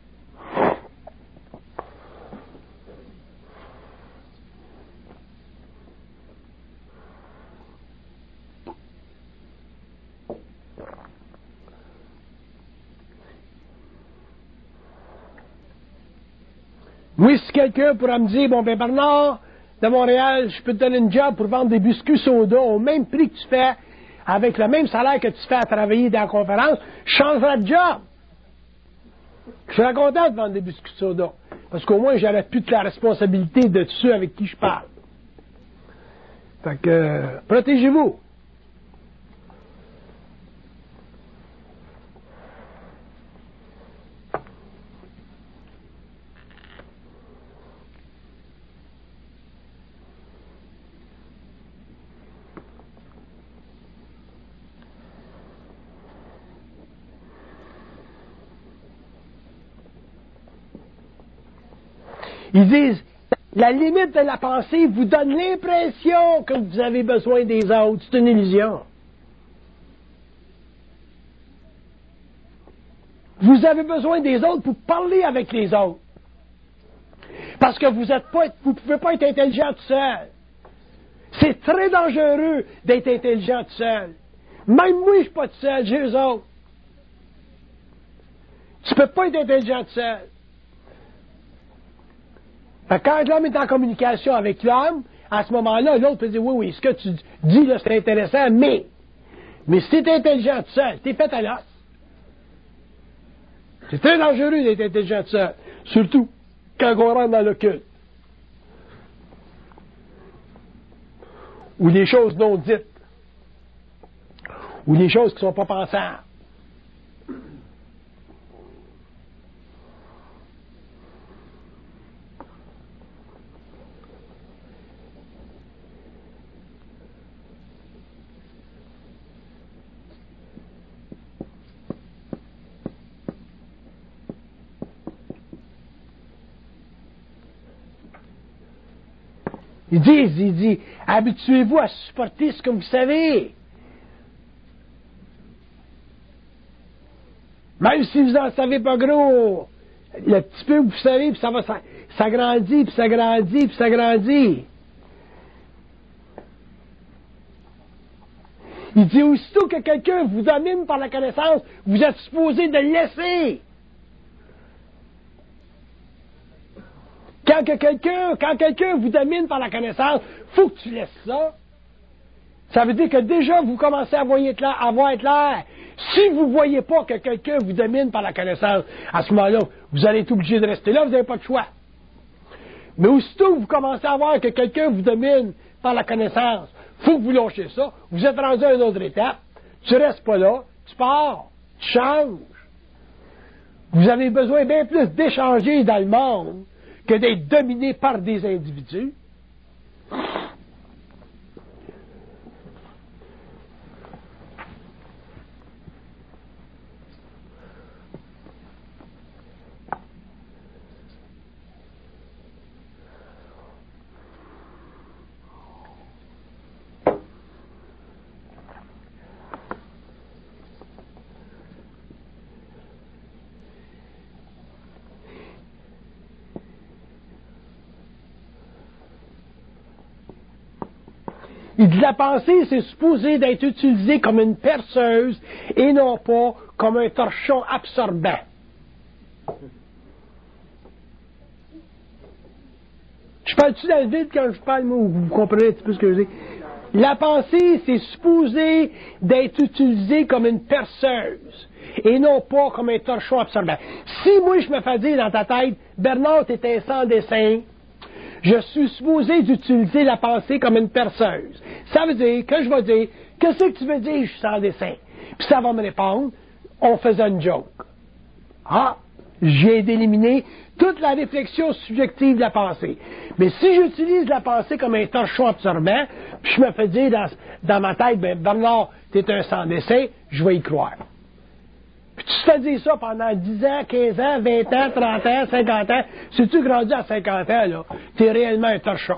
Oui, si quelqu'un pourra me dire, bon, ben Bernard, de Montréal, je peux te donner une job pour vendre des biscuits soda au même prix que tu fais, avec le même salaire que tu fais à travailler dans la conférence, je changerai de job. Je serais content de vendre des biscuits soda, parce qu'au moins, j'aurais plus de la responsabilité de ceux avec qui je parle. Fait que, euh, protégez-vous. Ils disent, la limite de la pensée vous donne l'impression que vous avez besoin des autres. C'est une illusion. Vous avez besoin des autres pour parler avec les autres. Parce que vous êtes pas, vous pouvez pas être intelligent tout seul. C'est très dangereux d'être intelligent tout seul. Même moi, je suis pas tout seul, j'ai eux autres. Tu peux pas être intelligent tout seul. Quand l'homme est en communication avec l'homme, à ce moment-là, l'autre peut dire, oui, oui, ce que tu dis, là, c'est intéressant, mais, mais si t'es intelligent tout seul, t'es fait à l'os. C'est très dangereux d'être intelligent tout seul. Surtout quand on rentre dans le culte. Ou les choses non dites. Ou les choses qui ne sont pas pensables. Ils disent, ils disent, habituez-vous à supporter ce que vous savez. Même si vous n'en savez pas gros, le petit peu que vous savez, puis ça va s'agrandir, puis s'agrandir, puis s'agrandir. Il dit aussitôt que quelqu'un vous domine par la connaissance, vous êtes supposé de le laisser. Quand que quelqu'un, quand quelqu'un vous domine par la connaissance, il faut que tu laisses ça. Ça veut dire que déjà, vous commencez à, voyer clair, à voir clair. Si vous ne voyez pas que quelqu'un vous domine par la connaissance, à ce moment-là, vous allez être obligé de rester là, vous n'avez pas de choix. Mais aussitôt que vous commencez à voir que quelqu'un vous domine par la connaissance, il faut que vous lâchez ça. Vous êtes rendu à une autre étape. Tu ne restes pas là, tu pars, tu changes. Vous avez besoin bien plus d'échanger dans le monde que d'être dominé par des individus. Il dit la pensée, c'est supposé d'être utilisée comme une perceuse et non pas comme un torchon absorbant. Je parle-tu dans le vide quand je parle, moi, vous comprenez un petit peu ce que je dis? La pensée, c'est supposé d'être utilisée comme une perceuse et non pas comme un torchon absorbant. Si moi, je me fais dire dans ta tête, Bernard, t'es un sans dessin, je suis supposé d'utiliser la pensée comme une perceuse. Ça veut dire que je vais dire, qu'est-ce que tu veux dire, je suis sans dessin? Puis ça va me répondre, on faisait une joke. Ah, j'ai d'éliminer toute la réflexion subjective de la pensée. Mais si j'utilise la pensée comme un torchon absorbant, puis je me fais dire dans, dans ma tête, ben Bernard, t'es un sans dessin, je vais y croire. Puis tu te fais dire ça pendant dix ans, quinze ans, vingt ans, trente ans, cinquante ans. Si tu grandis à cinquante ans, là, t'es réellement un torchon.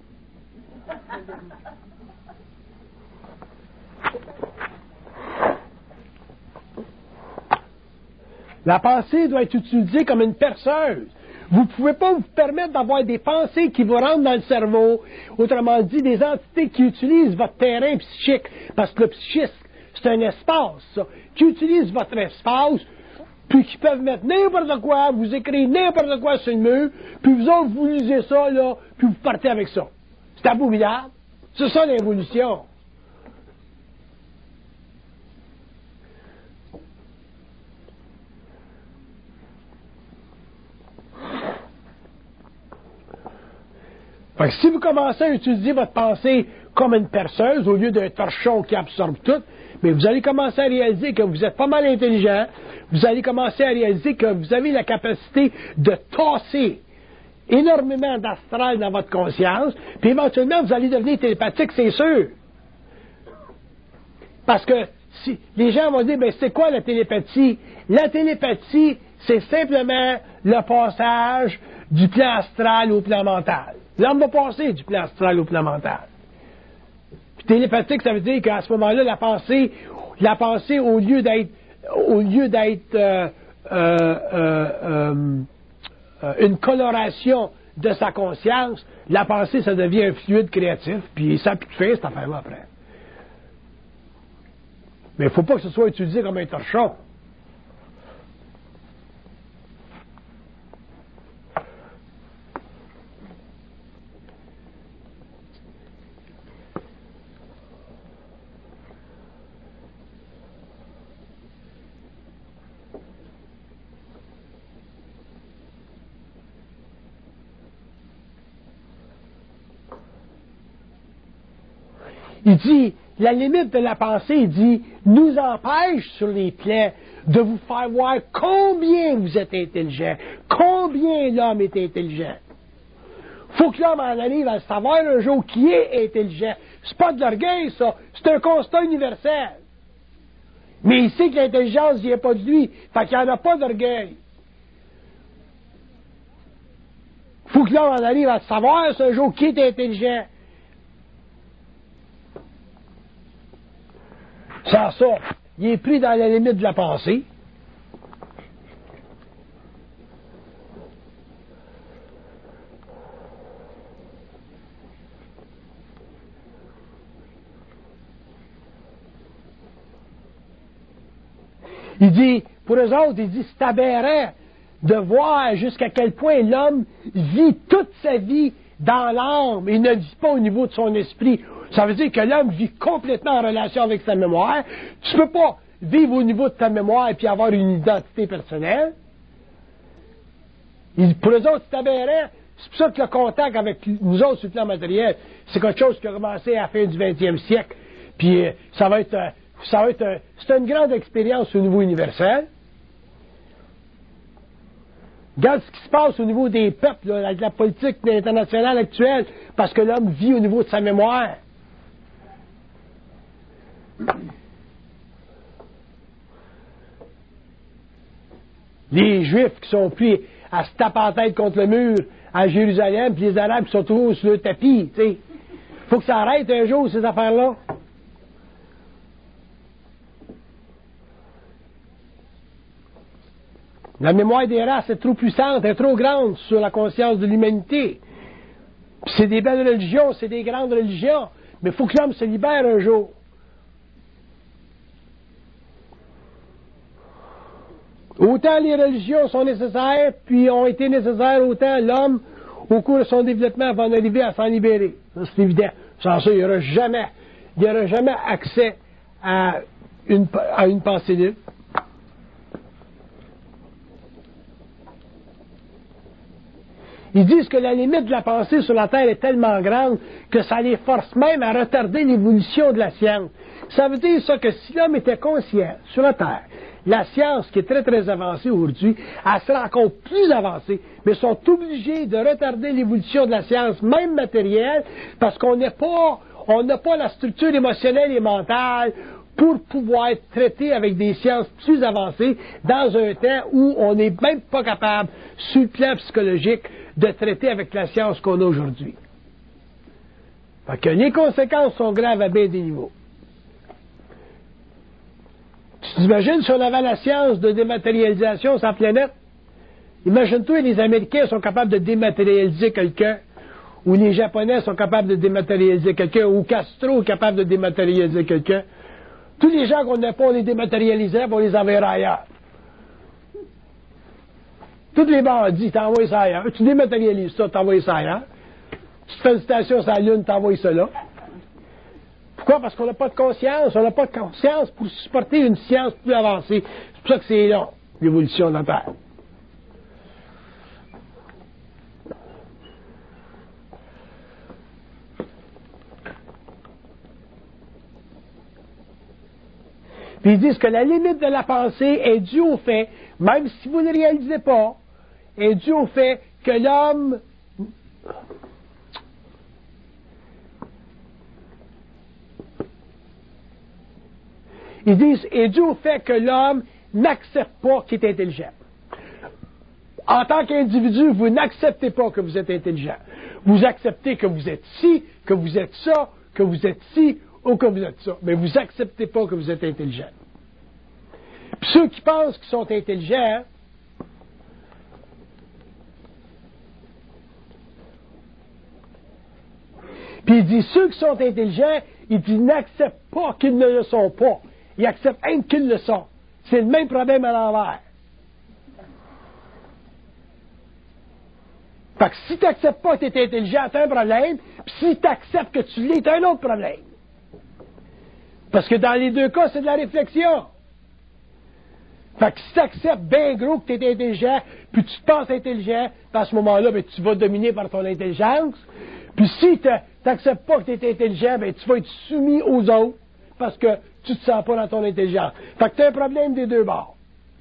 La pensée doit être utilisée comme une perceuse. Vous ne pouvez pas vous permettre d'avoir des pensées qui vous rentrent dans le cerveau, autrement dit, des entités qui utilisent votre terrain psychique, parce que le psychisme, c'est un espace, ça, qui utilise votre espace, puis qui peuvent mettre n'importe quoi, vous écrire n'importe quoi sur le mur, puis vous autres, vous lisez ça, là, puis vous partez avec ça. C'est abominable. C'est ça l'évolution. Fait que si vous commencez à utiliser votre pensée comme une perceuse au lieu d'un torchon qui absorbe tout, mais vous allez commencer à réaliser que vous êtes pas mal intelligent, vous allez commencer à réaliser que vous avez la capacité de tasser énormément d'astral dans votre conscience, puis éventuellement vous allez devenir télépathique, c'est sûr. Parce que si les gens vont dire, ben c'est quoi la télépathie? La télépathie, c'est simplement le passage du plan astral au plan mental. L'homme va passer du plan astral au plan mental. Puis télépathique, ça veut dire qu'à ce moment-là, la pensée, la pensée, au lieu d'être, au lieu d'être euh, euh, euh, euh, une coloration de sa conscience, la pensée, ça devient un fluide créatif, puis ça a plus de fait cette affaire-là après. Mais il ne faut pas que ce soit utilisé comme un torchon. Il dit, la limite de la pensée, il dit, nous empêche sur les plaies de vous faire voir combien vous êtes intelligent, combien l'homme est intelligent. Faut que l'homme en arrive à savoir un jour qui est intelligent. C'est pas de l'orgueil, ça. C'est un constat universel. Mais il sait que l'intelligence vient pas de lui. Fait qu'il n'y en a pas d'orgueil. Faut que l'homme en arrive à savoir ce jour qui est intelligent. Sans ça, il est pris dans la limite de la pensée. Il dit, pour eux autres, il dit, c'est aberrant de voir jusqu'à quel point l'homme vit toute sa vie dans l'âme et ne vit pas au niveau de son esprit. Ça veut dire que l'homme vit complètement en relation avec sa mémoire. Tu ne peux pas vivre au niveau de ta mémoire et puis avoir une identité personnelle. Il, pour eux autres, c'est aberrant. C'est pour ça que le contact avec nous autres sur le plan matériel, c'est quelque chose qui a commencé à la fin du vingtième siècle. Puis euh, ça va être, euh, ça va être, euh, c'est une grande expérience au niveau universel. Regarde ce qui se passe au niveau des peuples, là, avec la politique internationale actuelle, parce que l'homme vit au niveau de sa mémoire. Les Juifs qui sont pris à se taper en tête contre le mur à Jérusalem, puis les Arabes qui sont toujours sur le tapis, tu sais. Faut que ça arrête un jour, ces affaires-là. La mémoire des races est trop puissante, est trop grande sur la conscience de l'humanité. Puis c'est des belles religions, c'est des grandes religions, Mais il faut que l'homme se libère un jour. Autant les religions sont nécessaires, puis ont été nécessaires, autant l'homme, au cours de son développement, va en arriver à s'en libérer. Ça, c'est évident. Sans ça, il n'y aura jamais, il n'y aura jamais accès à une, à une pensée libre. Ils disent que la limite de la pensée sur la Terre est tellement grande que ça les force même à retarder l'évolution de la science. Ça veut dire ça que si l'homme était conscient sur la Terre, la science qui est très très avancée aujourd'hui, elle sera encore plus avancée, mais sont obligés de retarder l'évolution de la science, même matérielle, parce qu'on n'est pas, on n'a pas la structure émotionnelle et mentale pour pouvoir traiter avec des sciences plus avancées dans un temps où on n'est même pas capable, sur le plan psychologique, de traiter avec la science qu'on a aujourd'hui. Fait que les conséquences sont graves à bien des niveaux. Tu t'imagines si on avait la science de dématérialisation sur la planète? Imagine-toi, les Américains sont capables de dématérialiser quelqu'un, ou les Japonais sont capables de dématérialiser quelqu'un, ou Castro est capable de dématérialiser quelqu'un. Tous les gens qu'on n'a pas, on les dématérialisait, on les enverrait ailleurs. Tous les bandits, t'envoies ça ailleurs. Tu dématérialises ça, t'envoies ça ailleurs. Tu te fais une station sur la Lune, t'envoies ça là. Pourquoi? Parce qu'on n'a pas de conscience. On n'a pas de conscience pour supporter une science plus avancée. C'est pour ça que c'est long, l'évolution de la Terre. Puis ils disent que la limite de la pensée est due au fait, même si vous ne le réalisez pas, est due au fait que l'homme ils disent est dû au fait que l'homme n'accepte pas qu'il est intelligent. En tant qu'individu, vous n'acceptez pas que vous êtes intelligent. Vous acceptez que vous êtes ci, que vous êtes ça, que vous êtes ci ou que vous êtes ça. Mais vous n'acceptez pas que vous êtes intelligent. Puis ceux qui pensent qu'ils sont intelligents, puis il dit ceux qui sont intelligents, il dit n'acceptent pas qu'ils ne le sont pas. Ils acceptent même qu'ils le sont. C'est le même problème à l'envers. Fait que si tu n'acceptes pas que tu es intelligent, tu as un problème. Puis si tu acceptes que tu l'es, tu as un autre problème. Parce que dans les deux cas, c'est de la réflexion. Fait que si tu acceptes bien gros que tu es intelligent, puis tu te penses intelligent, à ce moment-là, ben, tu vas dominer par ton intelligence. Puis si tu n'acceptes pas que tu es intelligent, ben, tu vas être soumis aux autres parce que tu ne te sens pas dans ton intelligence. Fait que tu as un problème des deux bords.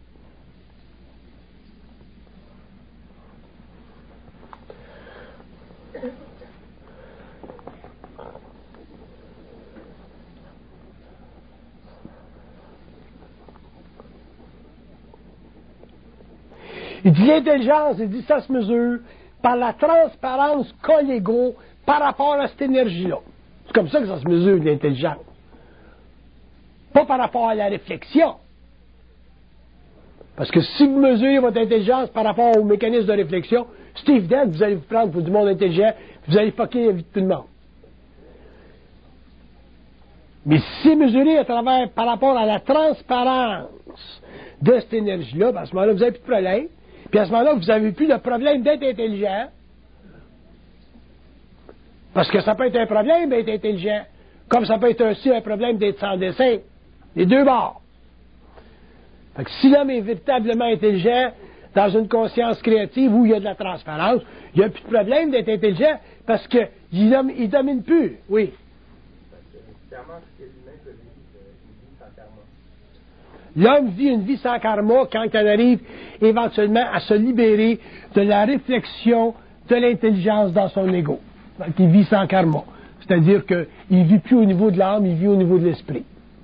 Il dit l'intelligence, il dit ça se mesure par la transparence qu'a l'ego par rapport à cette énergie-là. C'est comme ça que ça se mesure, l'intelligence. Pas par rapport à la réflexion. Parce que si vous mesurez votre intelligence par rapport au mécanisme de réflexion, c'est évident que vous allez vous prendre pour du monde intelligent, vous allez fucker la vie de tout le monde. Mais si c'est mesuré à travers, par rapport à la transparence de cette énergie-là, ben à ce moment-là, vous n'avez plus de problème. Puis à ce moment-là, vous n'avez plus le problème d'être intelligent. Parce que ça peut être un problème d'être intelligent, comme ça peut être aussi un problème d'être sans dessin. Les deux bords. Fait que si l'homme est véritablement intelligent, dans une conscience créative où il y a de la transparence, il n'y a plus de problème d'être intelligent parce qu'il ne domine plus. Oui. L'homme vit une vie sans karma quand il arrive éventuellement à se libérer de la réflexion de l'intelligence dans son ego. Donc, il vit sans karma. C'est-à-dire qu'il ne vit plus au niveau de l'âme, il vit au niveau de l'esprit.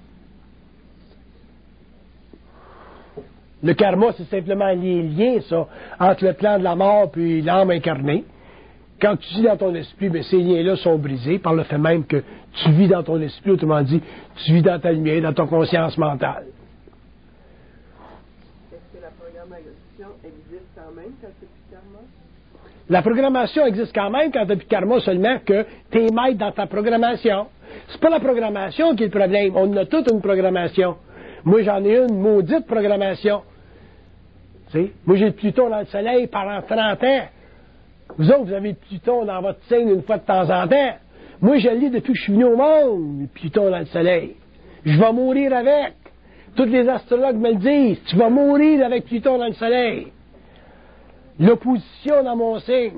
Le karma, c'est simplement les liens, ça, entre le plan de la mort puis l'âme incarnée. Quand tu vis dans ton esprit, bien, ces liens-là sont brisés par le fait même que tu vis dans ton esprit, autrement dit, tu vis dans ta lumière, dans ton conscience mentale. Est-ce que la programmation existe quand même quand tu n'as plus de karma? La programmation existe quand même quand tu n'as plus de karma, seulement que tu es maître dans ta programmation. C'est pas la programmation qui est le problème. On a toute une programmation. Moi, j'en ai une maudite programmation. T'sais? Moi, j'ai le Pluton dans le soleil pendant trente ans. Vous autres, vous avez le Pluton dans votre signe une fois de temps en temps. Moi, je le lis depuis que je suis venu au monde, le Pluton dans le soleil. Je vais mourir avec. Tous les astrologues me le disent. Tu vas mourir avec Pluton dans le soleil. L'opposition dans mon signe.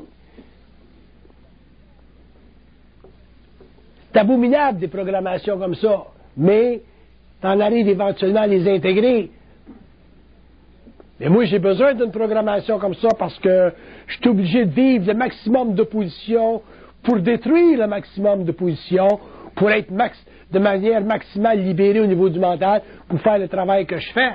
C'est abominable des programmations comme ça. Mais, t'en arrives éventuellement à les intégrer. Mais moi, j'ai besoin d'une programmation comme ça parce que je suis obligé de vivre le maximum d'opposition pour détruire le maximum d'opposition, pour être max, de manière maximale libéré au niveau du mental, pour faire le travail que je fais.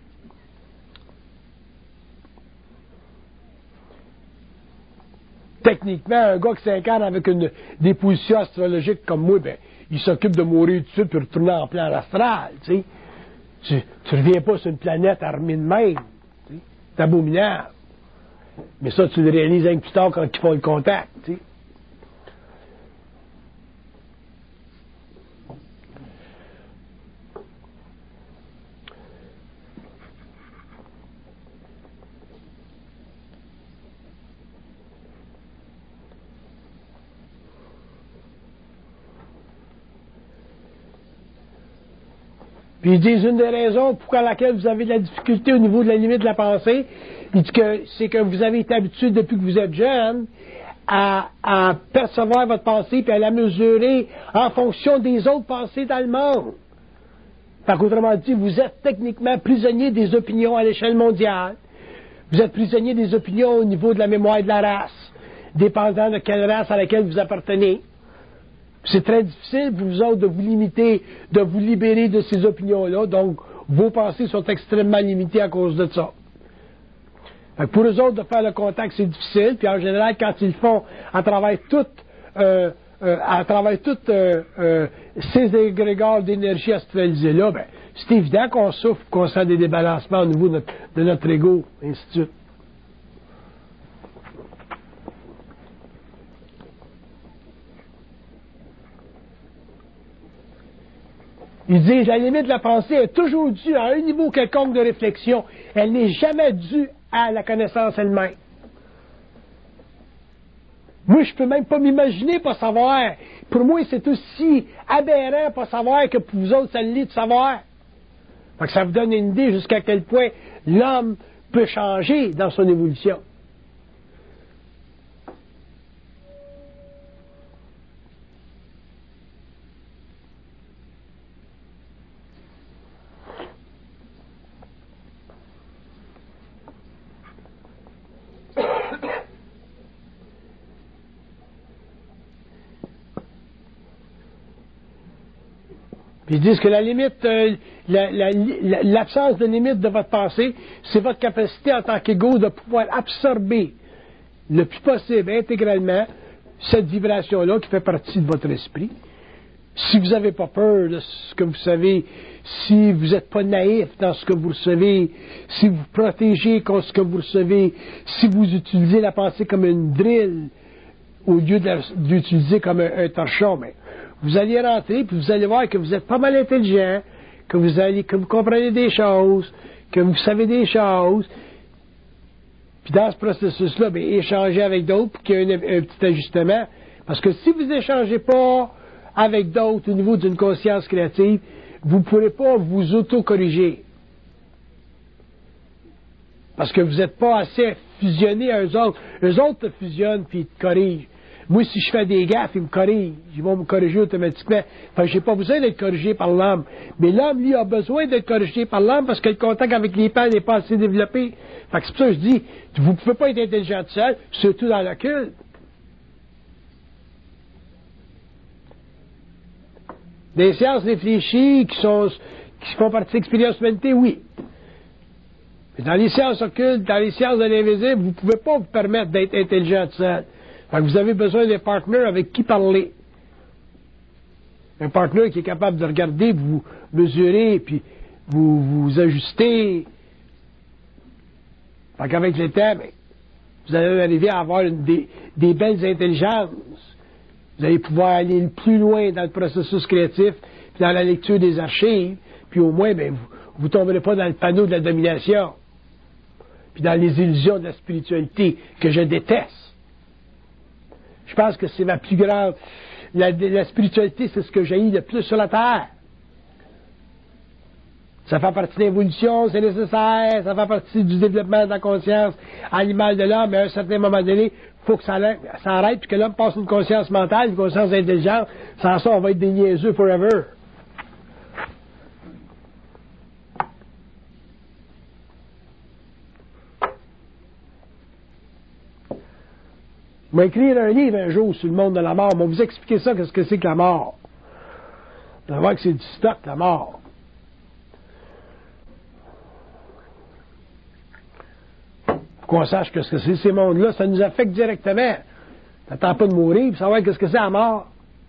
Techniquement, un gars qui s'incarne avec une, des positions astrologiques comme moi, ben, il s'occupe de mourir tout de suite pour retourner en plan astral, tu sais. Tu ne reviens pas sur une planète armée de même. C'est abominable. Mais ça, tu le réalises un peu plus tard quand ils font le contact, tu sais. Puis ils disent une des raisons pour laquelle vous avez de la difficulté au niveau de la limite de la pensée, il dit que c'est que vous avez été habitué depuis que vous êtes jeune à, à percevoir votre pensée puis à la mesurer en fonction des autres pensées dans le monde. Fait qu'autrement dit, vous êtes techniquement prisonnier des opinions à l'échelle mondiale. Vous êtes prisonnier des opinions au niveau de la mémoire et de la race, dépendant de quelle race à laquelle vous appartenez. C'est très difficile pour vous autres de vous limiter, de vous libérer de ces opinions-là. Donc, vos pensées sont extrêmement limitées à cause de ça. Fait que pour eux autres, de faire le contact, c'est difficile. Puis en général, quand ils le font à travers toutes, euh, euh, à travers toutes euh, euh, ces égrégores d'énergie astralisés-là, ben, c'est évident qu'on souffre, qu'on sent des débalancements au niveau de notre, de notre ego, ainsi de suite. Ils disent, la limite de la pensée est toujours due à un niveau quelconque de réflexion. Elle n'est jamais due à la connaissance elle-même. Moi, je peux même pas m'imaginer pas savoir. Pour moi, c'est aussi aberrant pas savoir que pour vous autres, ça l'est de savoir. Donc, ça vous donne une idée jusqu'à quel point l'homme peut changer dans son évolution. Ils disent que la limite, euh, la, la, la, l'absence de limite de votre pensée, c'est votre capacité en tant qu'ego de pouvoir absorber le plus possible, intégralement, cette vibration-là qui fait partie de votre esprit. Si vous n'avez pas peur de ce que vous savez, si vous n'êtes pas naïf dans ce que vous recevez, si vous protégez contre ce que vous recevez, si vous utilisez la pensée comme une drill au lieu de, la, de l'utiliser comme un, un torchon, mais vous allez rentrer, puis vous allez voir que vous êtes pas mal intelligent, que vous allez, que vous comprenez des choses, que vous savez des choses. Puis dans ce processus-là, bien, échangez avec d'autres pour qu'il y ait un, un petit ajustement. Parce que si vous n'échangez pas avec d'autres au niveau d'une conscience créative, vous ne pourrez pas vous auto-corriger. Parce que vous n'êtes pas assez fusionné à eux autres. Eux autres te fusionnent puis ils te corrigent. Moi, si je fais des gaffes, ils me corrigent. Ils vont me corriger automatiquement. Enfin, j'ai pas besoin d'être corrigé par l'homme. Mais l'homme, lui, a besoin d'être corrigé par l'homme parce que le contact avec les pères n'est pas assez développé. Fait que c'est pour ça que je dis, vous ne pouvez pas être intelligent tout seul, surtout dans l'occulte. Des sciences réfléchies qui sont, qui font partie de l'expérience humanité, oui. Mais dans les sciences occultes, dans les sciences de l'invisible, vous ne pouvez pas vous permettre d'être intelligent tout seul. Fait que vous avez besoin d'un partenaire avec qui parler. Un partenaire qui est capable de regarder, vous mesurer, puis vous vous ajuster. Fait qu'avec le temps, ben, vous allez arriver à avoir une, des, des belles intelligences Vous allez pouvoir aller plus loin dans le processus créatif, puis dans la lecture des archives, puis au moins, ben, vous ne tomberez pas dans le panneau de la domination, puis dans les illusions de la spiritualité que je déteste. Je pense que c'est ma plus grande... La, la spiritualité, c'est ce que j'ai le plus sur la terre. Ça fait partie de l'évolution, c'est nécessaire, ça fait partie du développement de la conscience animale de l'homme, mais à un certain moment donné, il faut que ça, ça arrête, puis que l'homme passe une conscience mentale, une conscience intelligente. Sans ça, on va être des niaiseux forever. Je vais écrire un livre un jour sur le monde de la mort. Je vais vous expliquer ça, qu'est-ce que c'est que la mort. Vous allez voir que c'est du stock, la mort. Qu'on sache que ce que c'est ces mondes-là, ça nous affecte directement. T'attends pas de mourir, puis savoir qu'est-ce que c'est la mort.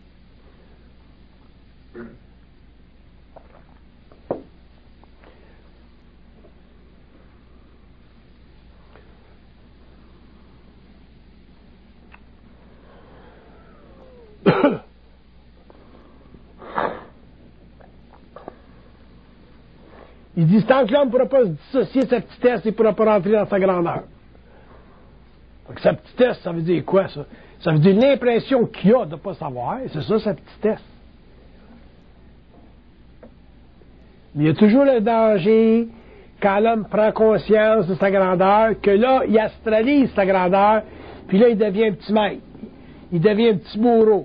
Il dit, tant que l'homme ne pourra pas se dissocier de sa petitesse, il ne pourra pas rentrer dans sa grandeur. Donc, sa petitesse, ça veut dire quoi, ça? Ça veut dire l'impression qu'il a de ne pas savoir. C'est ça, sa petitesse. Mais il y a toujours le danger, quand l'homme prend conscience de sa grandeur, que là, il astralise sa grandeur, puis là, il devient un petit maître. Il devient un petit bourreau.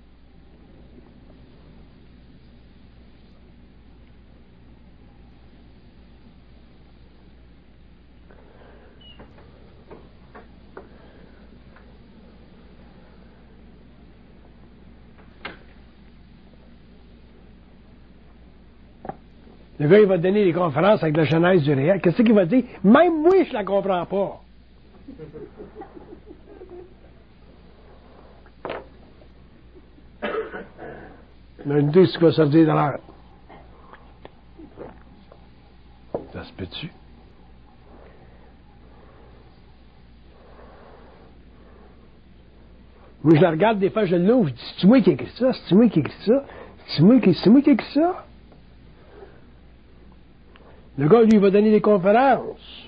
Le gars, il va donner des conférences avec la genèse du réel. Qu'est-ce qu'il va dire? Même moi, je la comprends pas. Il y a une idée ce qui va sortir dans l'air. Ça se peut-tu? Moi, je la regarde, des fois, je l'ouvre, je dis, c'est-tu moi qui ai écrit ça? C'est-tu moi qui ai écrit ça? C'est-tu moi qui, c'est moi qui ai écrit ça? Le gars, lui, il va donner des conférences.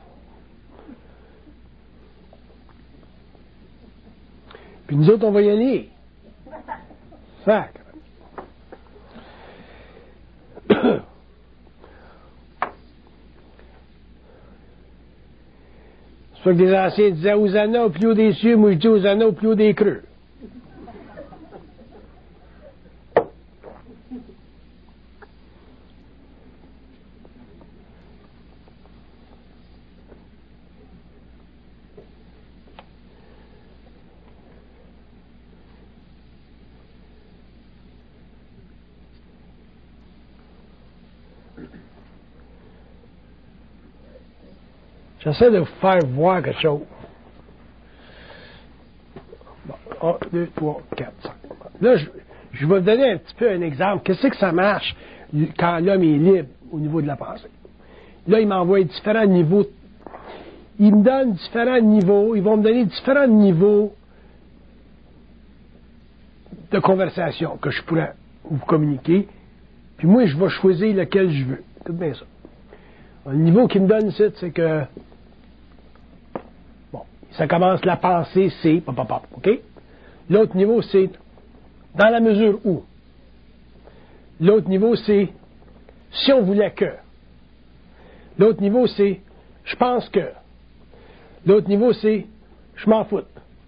Puis nous autres, on va y aller. Sacre. Soit que des anciens disaient Hosanna au plus haut des cieux, moi je dis Hosanna au plus haut des creux. J'essaie de vous faire voir quelque chose. Bon, un, deux, trois, quatre, cinq. Là, je, je vais vous donner un petit peu un exemple. Qu'est-ce que ça marche quand l'homme est libre au niveau de la pensée? Là, il m'envoie différents niveaux. Il me donne différents niveaux. Ils vont me donner différents niveaux de conversation que je pourrais vous communiquer. Puis moi, je vais choisir lequel je veux. Tout bien ça. Le niveau qu'il me donne ici, c'est que ça commence, la pensée, c'est, pop, pop, pop, OK? L'autre niveau, c'est dans la mesure où. L'autre niveau, c'est si on voulait que. L'autre niveau, c'est je pense que. L'autre niveau, c'est je m'en fous.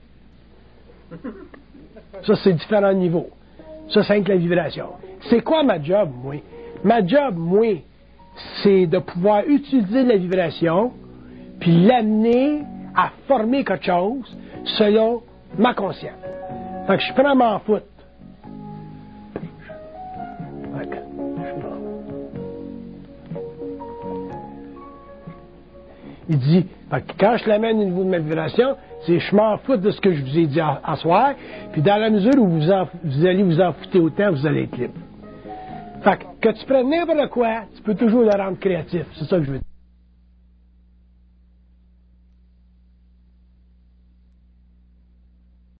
Ça, c'est différents niveaux. Ça, c'est avec la vibration. C'est quoi ma job, moi? Ma job, moi, c'est de pouvoir utiliser la vibration puis l'amener à former quelque chose selon ma conscience. Fait que je prends m'en foutre. Il dit, fait que quand je l'amène au niveau de ma vibration, c'est je m'en fous de ce que je vous ai dit à, à soir, puis dans la mesure où vous, en, vous allez vous en foutre autant, vous allez être libre. Fait que, que tu prennes n'importe quoi, tu peux toujours le rendre créatif. C'est ça que je veux dire.